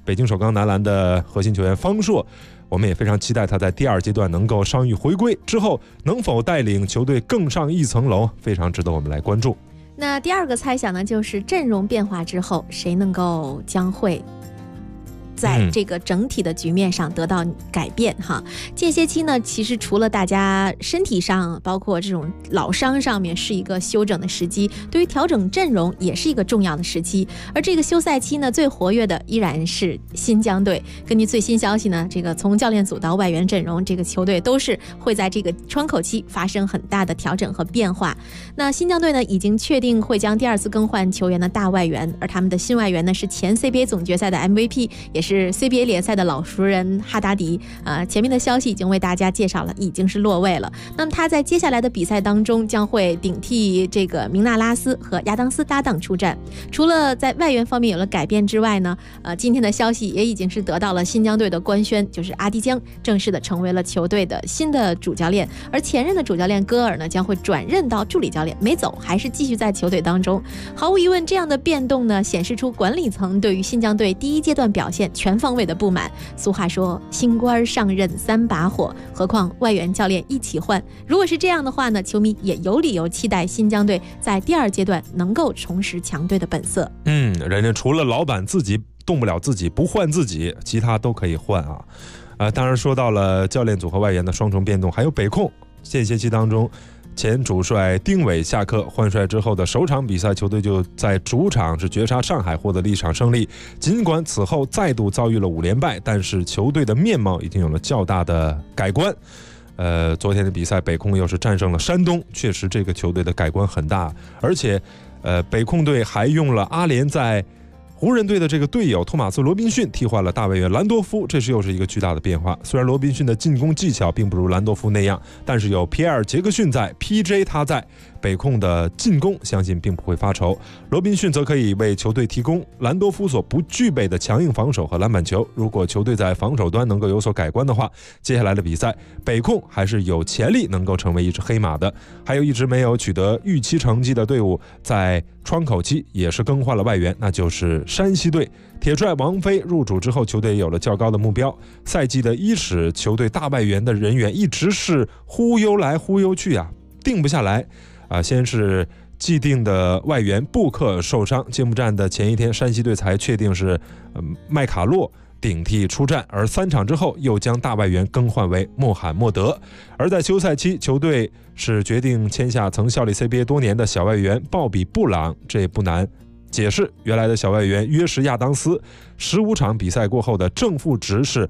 北京首钢男篮的核心球员方硕，我们也非常期待他在第2阶段能够伤愈回归之后，能否带领球队更上一层楼，非常值得我们来关注。 那第2个猜想呢，就是阵容变化之后，谁能够将会在这个整体的局面上得到改变哈。间歇期呢，其实除了大家身体上包括这种老伤上面是一个休整的时机，对于调整阵容也是一个重要的时期。而这个休赛期呢，最活跃的依然是新疆队。根据最新消息呢，这个从教练组到外援阵容，这个球队都是会在这个窗口期发生很大的调整和变化。那新疆队呢，已经确定会将第2次更换球员的大外援，而他们的新外援呢，是前 CBA 总决赛的 MVP， 也是CBA 联赛的老熟人哈达迪。前面的消息已经为大家介绍了，已经是落位了。那么他在接下来的比赛当中将会顶替这个明纳拉斯和亚当斯搭档出战。除了在外援方面有了改变之外呢，今天的消息也已经是得到了新疆队的官宣，就是阿迪江正式的成为了球队的新的主教练，而前任的主教练戈尔呢将会转任到助理教练，没走，还是继续在球队当中。毫无疑问，这样的变动呢，显示出管理层对于新疆队第1阶段表现全方位的不满。俗话说新官上任3把火，何况外援教练一起换。如果是这样的话呢，球迷也有理由期待新疆队在第2阶段能够重拾强队的本色。 人家除了老板自己动不了自己，不换自己，其他都可以换啊。当然说到了教练组和外援的双重变动，还有北控间歇期当中，前主帅丁伟下课换帅之后的首场比赛，球队就在主场是绝杀上海，获得了1场胜利。尽管此后再度遭遇了5连败，但是球队的面貌已经有了较大的改观。昨天的比赛，北控又是战胜了山东，确实这个球队的改观很大。而且，北控队还用了阿联在湖人队的这个队友托马斯·罗宾逊替换了大外援兰多夫，这又是一个巨大的变化。虽然罗宾逊的进攻技巧并不如兰多夫那样，但是有皮埃尔·杰克逊在 ，PJ 他在，北控的进攻相信并不会发愁。罗宾逊则可以为球队提供兰多夫所不具备的强硬防守和篮板球。如果球队在防守端能够有所改观的话，接下来的比赛，北控还是有潜力能够成为一只黑马的。还有一直没有取得预期成绩的队伍，在窗口期也是更换了外援，那就是山西队。铁帅王菲入主之后，球队有了较高的目标。赛季的伊始，球队大外援的人员一直是忽悠来忽悠去定不下来先是既定的外援布克受伤，揭幕战的前一天，山西队才确定是麦卡洛顶替出战，而3场之后又将大外援更换为穆罕默德。而在休赛期，球队是决定签下曾效力 CBA 多年的小外援鲍比布朗，这也不难解释，原来的小外援约什亚当斯15场比赛过后的正负值是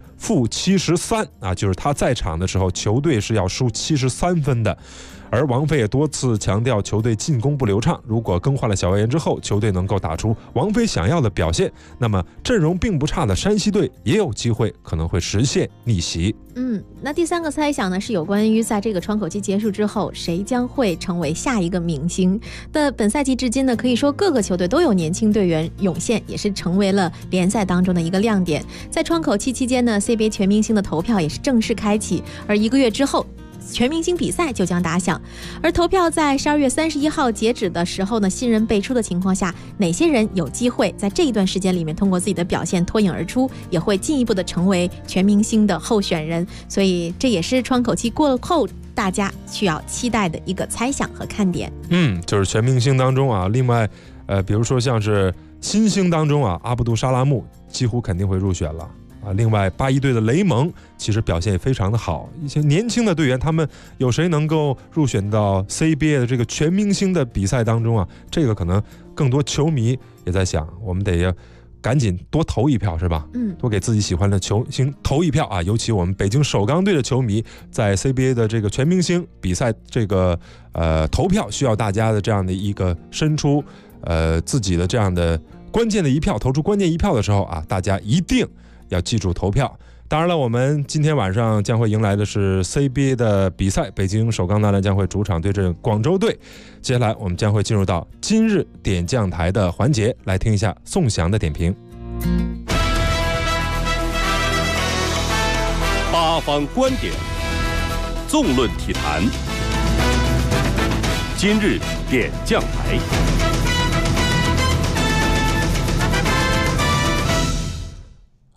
-73就是他在场的时候球队是要输73分的。而王菲也多次强调球队进攻不流畅，如果更换了小外援之后，球队能够打出王菲想要的表现，那么阵容并不差的山西队也有机会可能会实现逆袭。 那第3个猜想呢，是有关于在这个窗口期结束之后，谁将会成为下一个明星。的本赛季至今呢，可以说各个球队都有年轻队员涌现，也是成为了联赛当中的一个亮点。在窗口期期间呢， CBA 全明星的投票也是正式开启，而1个月之后全明星比赛就将打响。而投票在12月31号截止的时候呢，新人辈出的情况下，哪些人有机会在这一段时间里面通过自己的表现脱颖而出，也会进一步的成为全明星的候选人。所以这也是窗口期过后大家需要期待的一个猜想和看点。 就是全明星当中另外比如说像是新星当中阿布杜沙拉木几乎肯定会入选了另外81队的雷蒙其实表现也非常的好，一些年轻的队员，他们有谁能够入选到 CBA 的这个全明星的比赛当中这个可能更多球迷也在想，我们得赶紧多投一票是吧？多给自己喜欢的球星投一票尤其我们北京首钢队的球迷在 CBA 的这个全明星比赛这个投票需要大家的这样的一个伸出自己的这样的关键的一票，投出关键一票的时候大家一定要记住投票。当然了，我们今天晚上将会迎来的是 CBA 的比赛，北京首钢男篮将会主场对阵广州队。接下来我们将会进入到今日点将台的环节，来听一下宋翔的点评。 八方观点，纵论体坛，今日点将台。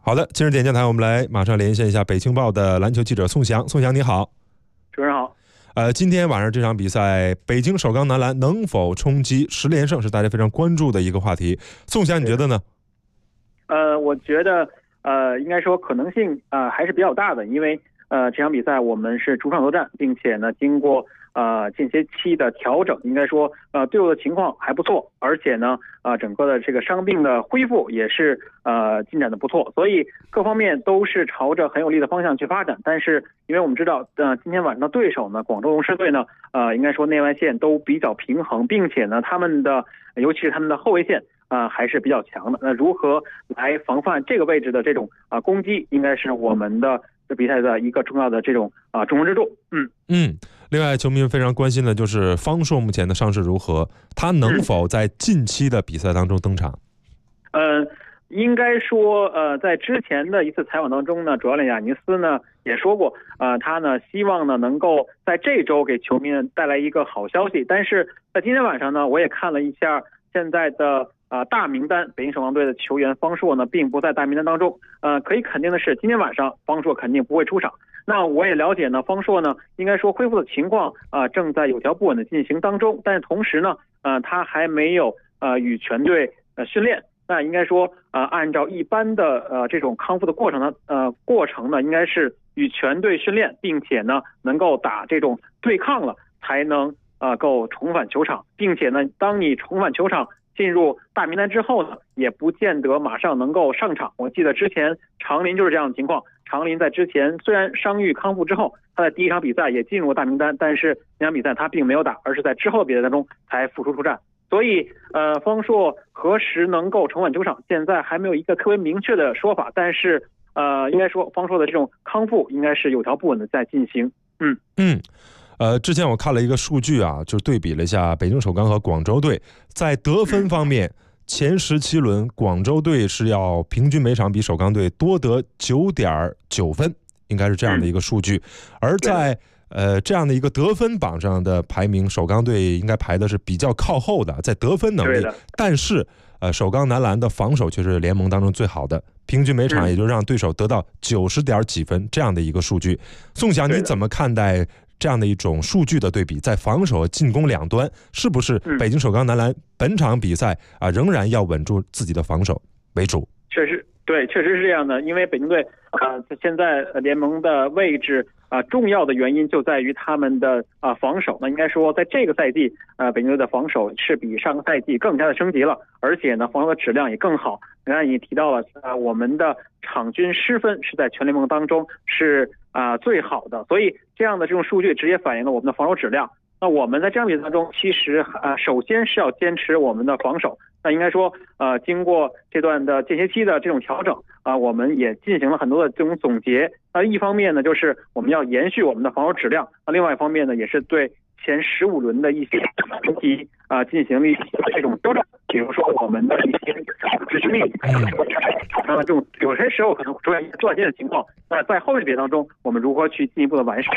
好的，今日点将台，我们来马上连线一下北青报的篮球记者宋翔。宋翔你好。 主持人好。 今天晚上这场比赛，北京首钢男篮能否冲击10连胜，是大家非常关注的一个话题。宋翔，你觉得呢？ 我觉得应该说可能性还是比较大的，因为这场比赛我们是主场作战，并且呢经过间歇期的调整，应该说队伍的情况还不错，而且呢整个的这个伤病的恢复也是进展的不错，所以各方面都是朝着很有利的方向去发展。但是因为我们知道今天晚上的对手呢，广州龙狮队呢应该说内外线都比较平衡，并且呢他们的尤其是他们的后卫线还是比较强的。那如何来防范这个位置的这种攻击，应该是我们的这比赛的一个重要的这种重中之重。 另外球迷非常关心的就是方硕目前的伤势如何，他能否在近期的比赛当中登场？ 应该说在之前的一次采访当中呢，主教练亚尼斯呢也说过他呢希望呢能够在这周给球迷带来一个好消息。但是在今天晚上呢，我也看了一下现在的大名单，北京首钢队的球员方硕呢并不在大名单当中。可以肯定的是，今天晚上方硕肯定不会出场。那我也了解呢，方硕呢应该说恢复的情况正在有条不紊的进行当中，但是同时呢他还没有与全队训练。那应该说按照一般的这种康复的过程呢应该是与全队训练，并且呢能够打这种对抗了，才能够重返球场。并且呢当你重返球场进入大名单之后呢，也不见得马上能够上场。我记得之前长林就是这样的情况，长林在之前虽然伤愈康复之后，他在第一场比赛也进入大名单，但是那场比赛他并没有打，而是在之后的比赛当中才复出出战。所以方硕何时能够重返球场，现在还没有一个特别明确的说法。但是应该说方硕的这种康复应该是有条不紊的在进行。 之前我看了一个数据就对比了一下北京首钢和广州队在得分方面，前17轮广州队是要平均每场比首钢队多得 9.9 分，应该是这样的一个数据。而在这样的一个得分榜上的排名，首钢队应该排的是比较靠后的，在得分能力。但是首钢男篮的防守却是联盟当中最好的，平均每场也就让对手得到90点几分这样的一个数据。宋翔，你怎么看待这样的一种数据的对比？在防守和进攻两端，是不是北京首钢男篮本场比赛仍然要稳住自己的防守为主？ 确实是这样的。因为北京队现在联盟的位置重要的原因就在于他们的防守。那应该说在这个赛季北京队的防守是比上个赛季更加的升级了，而且呢防守的质量也更好。刚才你提到了我们的场均失分是在全联盟当中是最好的，所以这样的这种数据直接反映了我们的防守质量。那我们在这场比赛当中其实首先是要坚持我们的防守。那应该说经过这段的间歇期的这种调整我们也进行了很多的这种总结。一方面呢就是我们要延续我们的防守质量，另外一方面呢也是对前15轮的一些问题进行了一些这种调整，比如说我们的一些执行力这种有些时候可能出现一些断线的情况，那在后面的比赛当中我们如何去进一步的完善。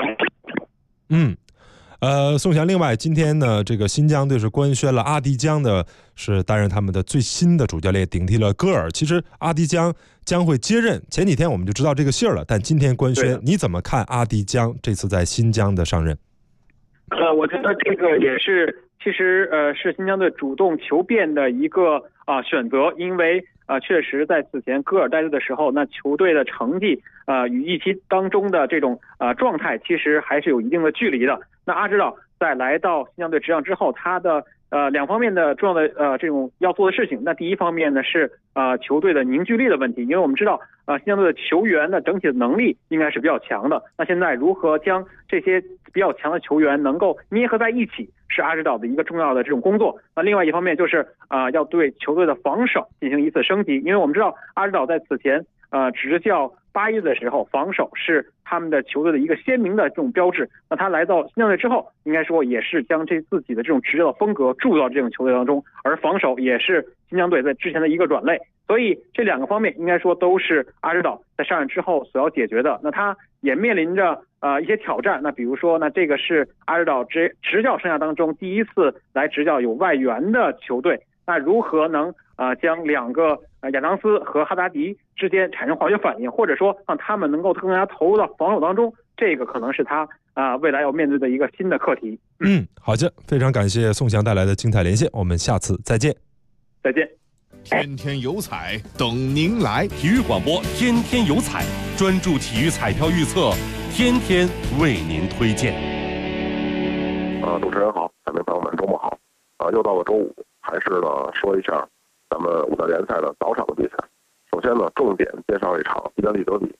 宋翔，另外今天呢这个新疆队是官宣了阿迪江的是担任他们的最新的主教练，顶替了戈尔。其实阿迪江将会接任，前几天我们就知道这个信儿了，但今天官宣，你怎么看阿迪江这次在新疆的上任？ 我觉得这个也是其实是新疆队主动求变的一个选择。因为确实在此前戈尔带队的时候，那球队的成绩与预期当中的这种状态其实还是有一定的距离的。那阿指导在来到新疆队执掌之后，他的两方面的重要的这种要做的事情。那第一方面呢是球队的凝聚力的问题，因为我们知道新疆队的球员的整体的能力应该是比较强的。那现在如何将这些比较强的球员能够捏合在一起，是阿指导的一个重要的这种工作。那另外一方面就是要对球队的防守进行一次升级，因为我们知道阿指导在此前执教巴依的时候，防守是他们的球队的一个鲜明的这种标志。那他来到新疆队之后，应该说也是将自己的这种执教的风格注入到这种球队当中，而防守也是新疆队在之前的一个软肋。所以这两个方面应该说都是阿指导在上任之后所要解决的。那他也面临着一些挑战。那比如说呢，这个是阿指导执教生涯当中第一次来执教有外援的球队，那如何能将两个亚当斯和哈达迪之间产生化学反应，或者说让他们能够更加投入到防守当中，这个可能是他未来要面对的一个新的课题。 好的，非常感谢宋翔带来的精彩连线，我们下次再见。 再见。 天天有彩等您来， 体育广播天天有彩，专注体育彩票预测，天天为您推荐。 主持人好，咱们朋友们周末好。又到了周五，还是呢说一下咱们五大联赛的早场的比赛。首先呢，重点介绍一场意大利德比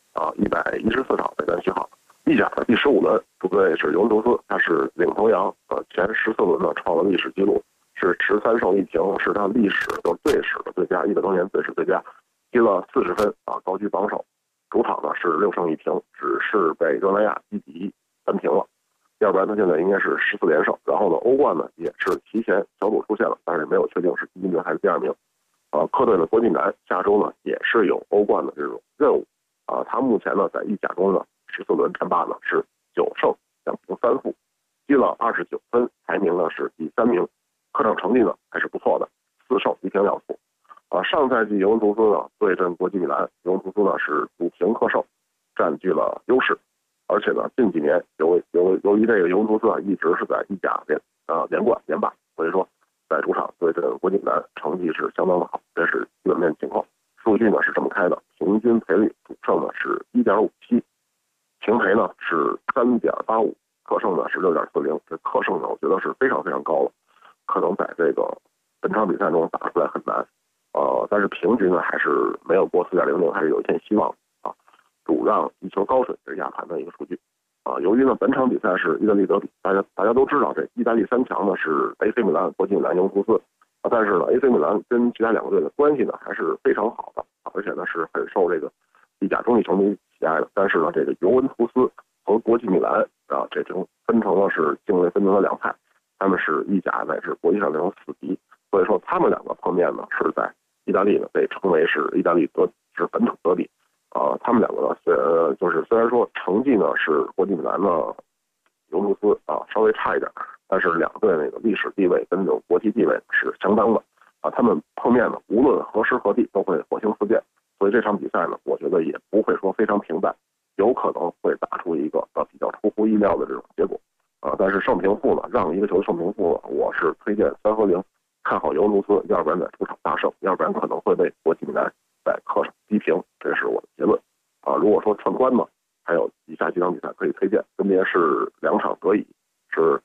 114场北单序号。意甲的第15轮，主队是尤文图斯，他是领头羊，前14轮呢创了历史纪录，是13胜1平，是他历史就是队史的最佳，100多年队史最佳，踢了40分高居榜首。主场呢是6胜1平，只是被热那亚1比1扳平了。要不然他现在应该是14连胜。然后呢，欧冠呢也是提前小组出现了，但是没有确定是第1名还是第2名。客队的国际米兰下周呢也是有欧冠的这种任务。他目前呢在意甲中呢14轮战罢呢是9胜2平3负，积了29分，排名呢是第3名。客场成绩呢还是不错的，4胜1平2负。上赛季尤文图斯呢对阵国际米兰，尤文图斯呢是主平客胜，占据了优势。而且呢，近几年由于这个尤文图斯一直是在意甲连冠连霸，所以说在主场对阵国际米兰成绩是相当的好，这是基本面情况。数据呢是这么开的：平均赔率主胜呢是1.57，平赔呢是3.85，客胜呢是6.40。这客胜呢，我觉得是非常非常高了，可能在这个本场比赛中打出来很难。但是平均呢还是没有过4.00，还是有一线希望。主让一球高水，这是亚盘的一个数据。由于呢本场比赛是意大利德比，大家都知道这意大利3强呢是 AC 米兰、国际米兰、尤文图斯。但是呢 AC 米兰跟其他2个队的关系呢还是非常好的，而且呢是很受这个意甲中立球迷喜爱的。但是呢这个尤文图斯和国际米兰这种分成了是境内分成了2派，他们是意甲乃至国际上这种死敌，所以说他们2个碰面呢是在意大利呢被称为是意大利是本土德比。他们2个呢，就是虽然说成绩呢是国际米兰呢、尤文图斯稍微差一点，但是2队那个历史地位跟这种国际地位是相当的他们碰面呢，无论何时何地都会火星四溅，所以这场比赛呢，我觉得也不会说非常平淡，有可能会打出一个比较出乎意料的这种结果但是胜平负呢，让1个球胜平负呢，我是推荐3和0，看好尤文图斯，要不然在主场大胜，要不然可能会被国际米兰在客场逼平，这是我的结论如果说串关呢，还有以下几场比赛可以推荐，分别是2场德乙，是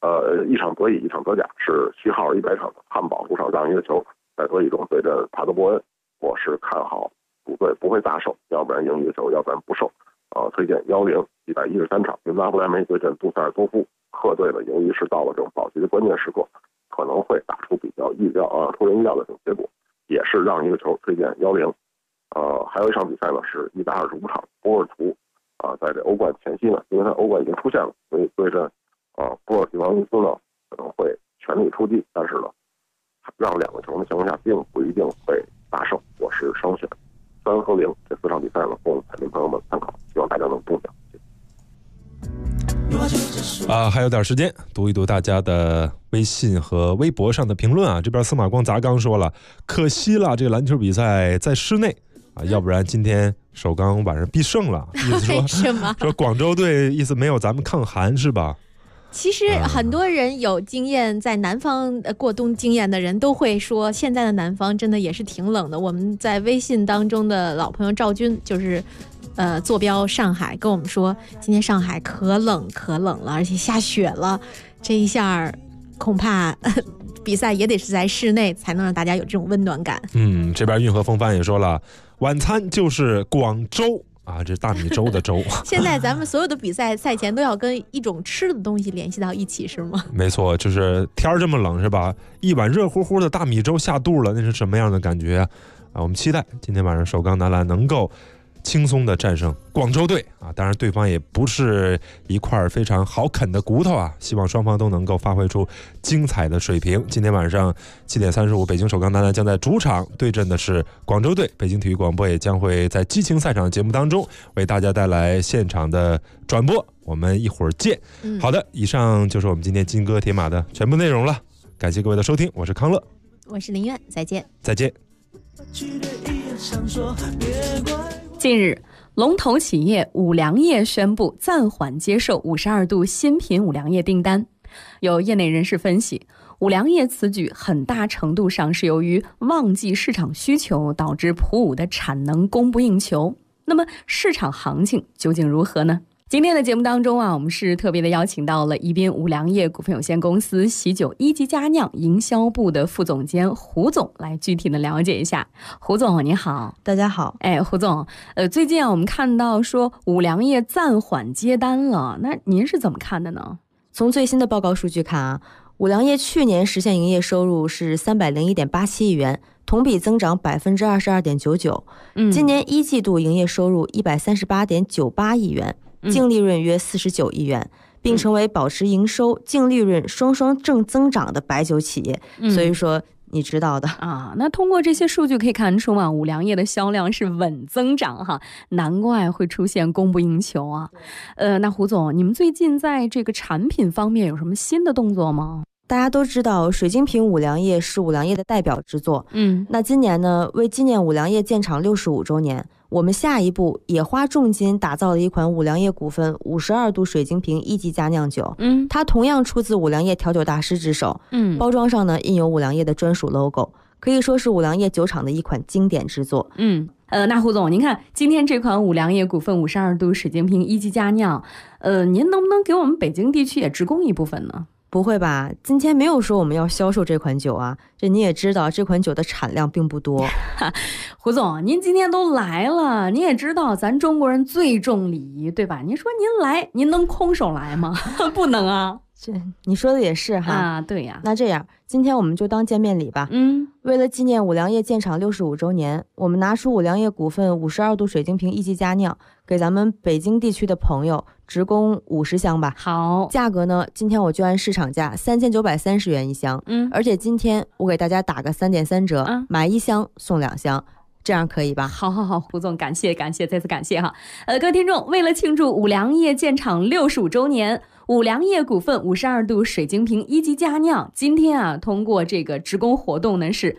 1场德乙1场德甲，是序号100场的汉堡主场让1个球，在德乙中对阵帕德伯恩，我是看好主队不会大胜，要不然赢1个球，要不然不胜推荐10-113场，因为拉布莱梅对阵杜塞尔多夫，客队呢由于是到了这种保级的关键时刻，可能会打出比较出人意料的这种结果，也是让1个球，推荐10。还有一场比赛呢是125场波尔图在这欧冠前夕呢，因为他欧冠已经出现了，所以对阵波尔蒂王尼斯呢可能会全力出击，但是呢让2个球的情况下并不一定会大胜，我是双选3和0这4场比赛呢供彩民朋友们参考，希望大家能中奖。 还有点时间读一读大家的微信和微博上的评论这边司马光砸缸说了，可惜了，这个篮球比赛在室内要不然今天首钢晚上必胜了，意思说广州队意思没有咱们抗寒是吧？ 其实很多人有经验，在南方过冬经验的人都会说，现在的南方真的也是挺冷的。我们在微信当中的老朋友赵军就是坐标上海，跟我们说今天上海可冷了，而且下雪了，这一下恐怕比赛也得是在室内才能让大家有这种温暖感。 这边运河风帆也说了，晚餐就是广州这大米粥的粥。 现在咱们所有的比赛赛前都要跟一种吃的东西联系到一起是吗？ 没错，就是天这么冷是吧，一碗热乎乎的大米粥下肚了，那是什么样的感觉我们期待今天晚上首钢男篮能够轻松的战胜广州队当然对方也不是一块非常好啃的骨头希望双方都能够发挥出精彩的水平。今天晚上7:35，北京首钢男篮将在主场对阵的是广州队，北京体育广播也将会在激情赛场节目当中为大家带来现场的转播，我们一会儿见。好的，以上就是我们今天金戈铁马的全部内容了，感谢各位的收听，我是康乐， 我是林苑，再见。 近日，龙头企业五粮液宣布暂缓接受52度新品五粮液订单。有业内人士分析，五粮液此举很大程度上是由于旺季市场需求导致普五的产能供不应求。那么市场行情究竟如何呢？今天的节目当中我们是特别的邀请到了宜宾五粮液股份有限公司喜酒一级佳酿营销部的副总监胡总来具体的了解一下。胡总你好。 大家好。 胡总，最近我们看到说五粮液暂缓接单了，那您是怎么看的呢？ 从最新的报告数据看五粮液去年实现营业收入是301.87亿元，同比增长22.99%。今年一季度营业收入138.98亿元，净利润约49亿元，并成为保持营收、净利润双双正增长的白酒企业。所以说你知道的那通过这些数据可以看出五粮液的销量是稳增长哈，难怪会出现供不应求啊。那胡总，你们最近在这个产品方面有什么新的动作吗？ 大家都知道水晶瓶五粮液是五粮液的代表之作。那今年呢，为纪念五粮液建厂65周年，我们下一步也花重金打造了一款五粮液股份52度水晶瓶一级佳酿酒。它同样出自五粮液调酒大师之手。包装上呢印有五粮液的专属 logo， 可以说是五粮液酒厂的一款经典之作。 那胡总，您看今天这款五粮液股份52度水晶瓶一级佳酿，您能不能给我们北京地区也直供一部分呢？ 不会吧，今天没有说我们要销售这款酒啊，这你也知道这款酒的产量并不多。 胡总，您今天都来了，您也知道咱中国人最重礼仪，对吧？您说您来，您能空手来吗？不能啊。 这你说的也是哈。 对呀。 那这样今天我们就当见面礼吧。为了纪念五粮液建厂65周年，我们拿出五粮液股份52度水晶瓶一级佳酿，给咱们北京地区的朋友直供50箱吧。 好， 价格呢，今天我就按市场价3930元一箱。而且今天我给大家打个3.3折，买1箱送2箱。这样可以吧？ 好，胡总，感谢，再次感谢哈。各位听众，为了庆祝五粮液建厂65周年，五粮液股份52度水晶瓶一级佳酿今天通过这个直供活动呢是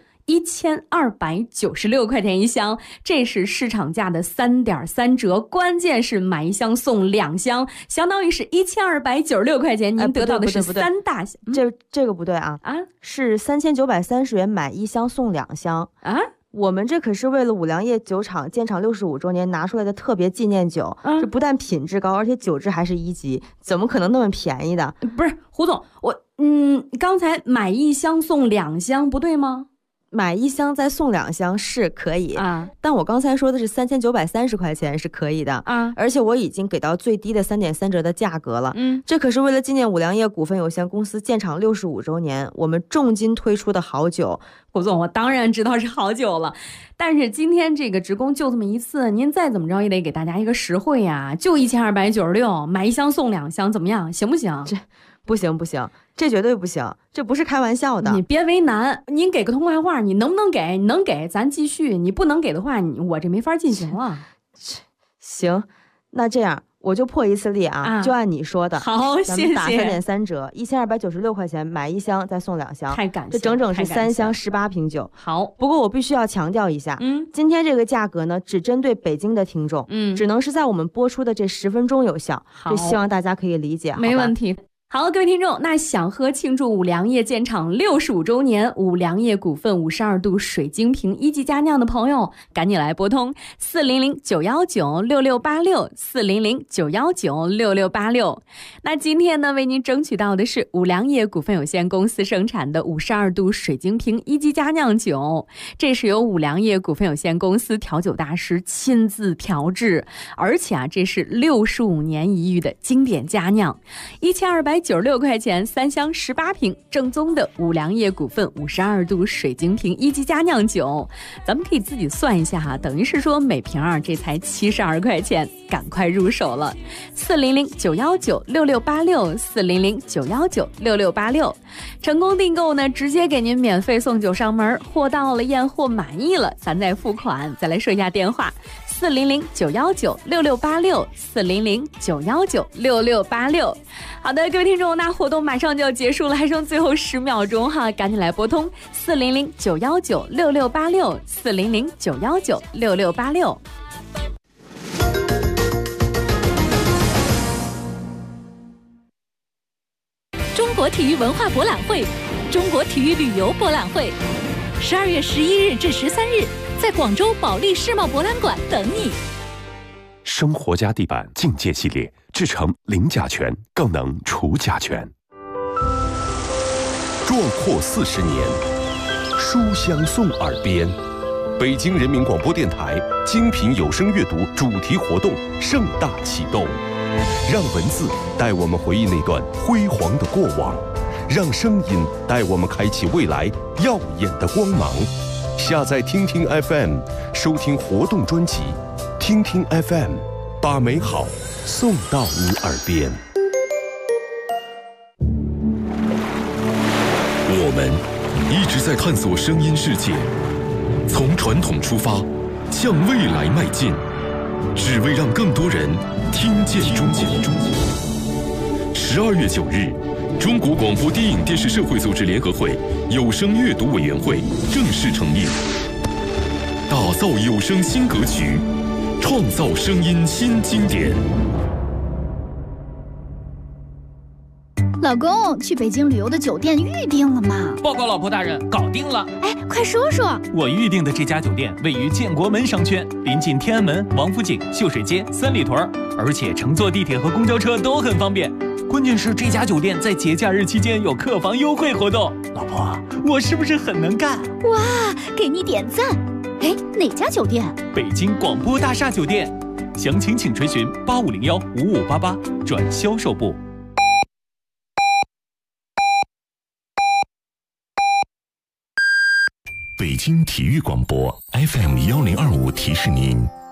1296块钱一箱，这是市场价的3.3折，关键是买1箱送2箱，相当于是1296块钱，您得到的是3大箱。 这个不对啊，是3930元买1箱送2箱啊。我们这可是为了五粮液酒厂建厂65周年拿出来的特别纪念酒，这不但品质高，而且酒质还是1级，怎么可能那么便宜的？ 不是胡总，刚才买1箱送2箱不对吗？ 买1箱再送2箱是可以但我刚才说的是3930块钱是可以的而且我已经给到最低的3.3折的价格了。这可是为了纪念五粮液股份有限公司建厂65周年，我们重金推出的好酒。 胡总，我当然知道是好酒了，但是今天这个直供就这么一次，您再怎么着也得给大家一个实惠呀，就1296，买1箱送2箱，怎么样？行不行？ 这不行，这绝对不行，这不是开玩笑的。 你别为难，您给个痛快话，你能不能给？你能给咱继续，你不能给的话，我这没法进行了。 行，那这样我就破一次例就按你说的。 好，谢谢。 打3.3折，1296块钱买1箱再送2箱， 太感谢， 这整整是3箱18瓶酒。 好， 不过我必须要强调一下，今天这个价格呢，只针对北京的听众，只能是在我们播出的这10分钟有效，这希望大家可以理解。 没问题。好，各位听众，那想喝庆祝五粮液建厂65周年五粮液股份52度水晶瓶一级佳酿的朋友，赶紧来拨通400-919-6686，400-919-6686。那今天呢，为您争取到的是五粮液股份有限公司生产的52度水晶瓶一级佳酿酒，这是由五粮液股份有限公司调酒大师亲自调制，而且这是65年一遇的经典佳酿，1296块钱3箱18瓶，正宗的五粮液股份52度水晶瓶一级佳酿酒，咱们可以自己算一下哈，等于是说每瓶这才72块钱，赶快入手了。400-919-6686，400-919-6686，成功订购呢，直接给您免费送酒上门，货到了验货满意了，咱再付款。再来说一下电话 400-919-6686，400-919-6686。好的，各位听众，那活动马上就要结束了，还剩最后10秒钟哈，赶紧来拨通400-919-6686，400-919-6686。 中国体育文化博览会，中国体育旅游博览会，12月11日至13日，在广州保利世贸博览馆等你。 生活家地板境界系列，制成零甲醛，更能除甲醛。 壮阔40年，书香送耳边。北京人民广播电台精品有声阅读主题活动盛大启动，让文字带我们回忆那段辉煌的过往，让声音带我们开启未来耀眼的光芒。下载听听 FM， 收听活动专辑。听听 FM， 把美好送到你耳边。 我们一直在探索声音世界，从传统出发，向未来迈进，只为让更多人听见中国。12月9日，中国广播电影电视社会组织联合会有声阅读委员会正式成立，打造有声新格局，创造声音新经典。 老公，去北京旅游的酒店预定了吗？ 报告老婆大人，搞定了。 哎，快说说。 我预定的这家酒店位于建国门商圈，临近天安门、王府井、秀水街、三里屯，而且乘坐地铁和公交车都很方便。关键是这家酒店在节假日期间有客房优惠活动。老婆，我是不是很能干？ 哇，给你点赞。哎，哪家酒店？ 北京广播大厦酒店。详情请垂询8501-5588转销售部。 北京体育广播 FM1025提示您，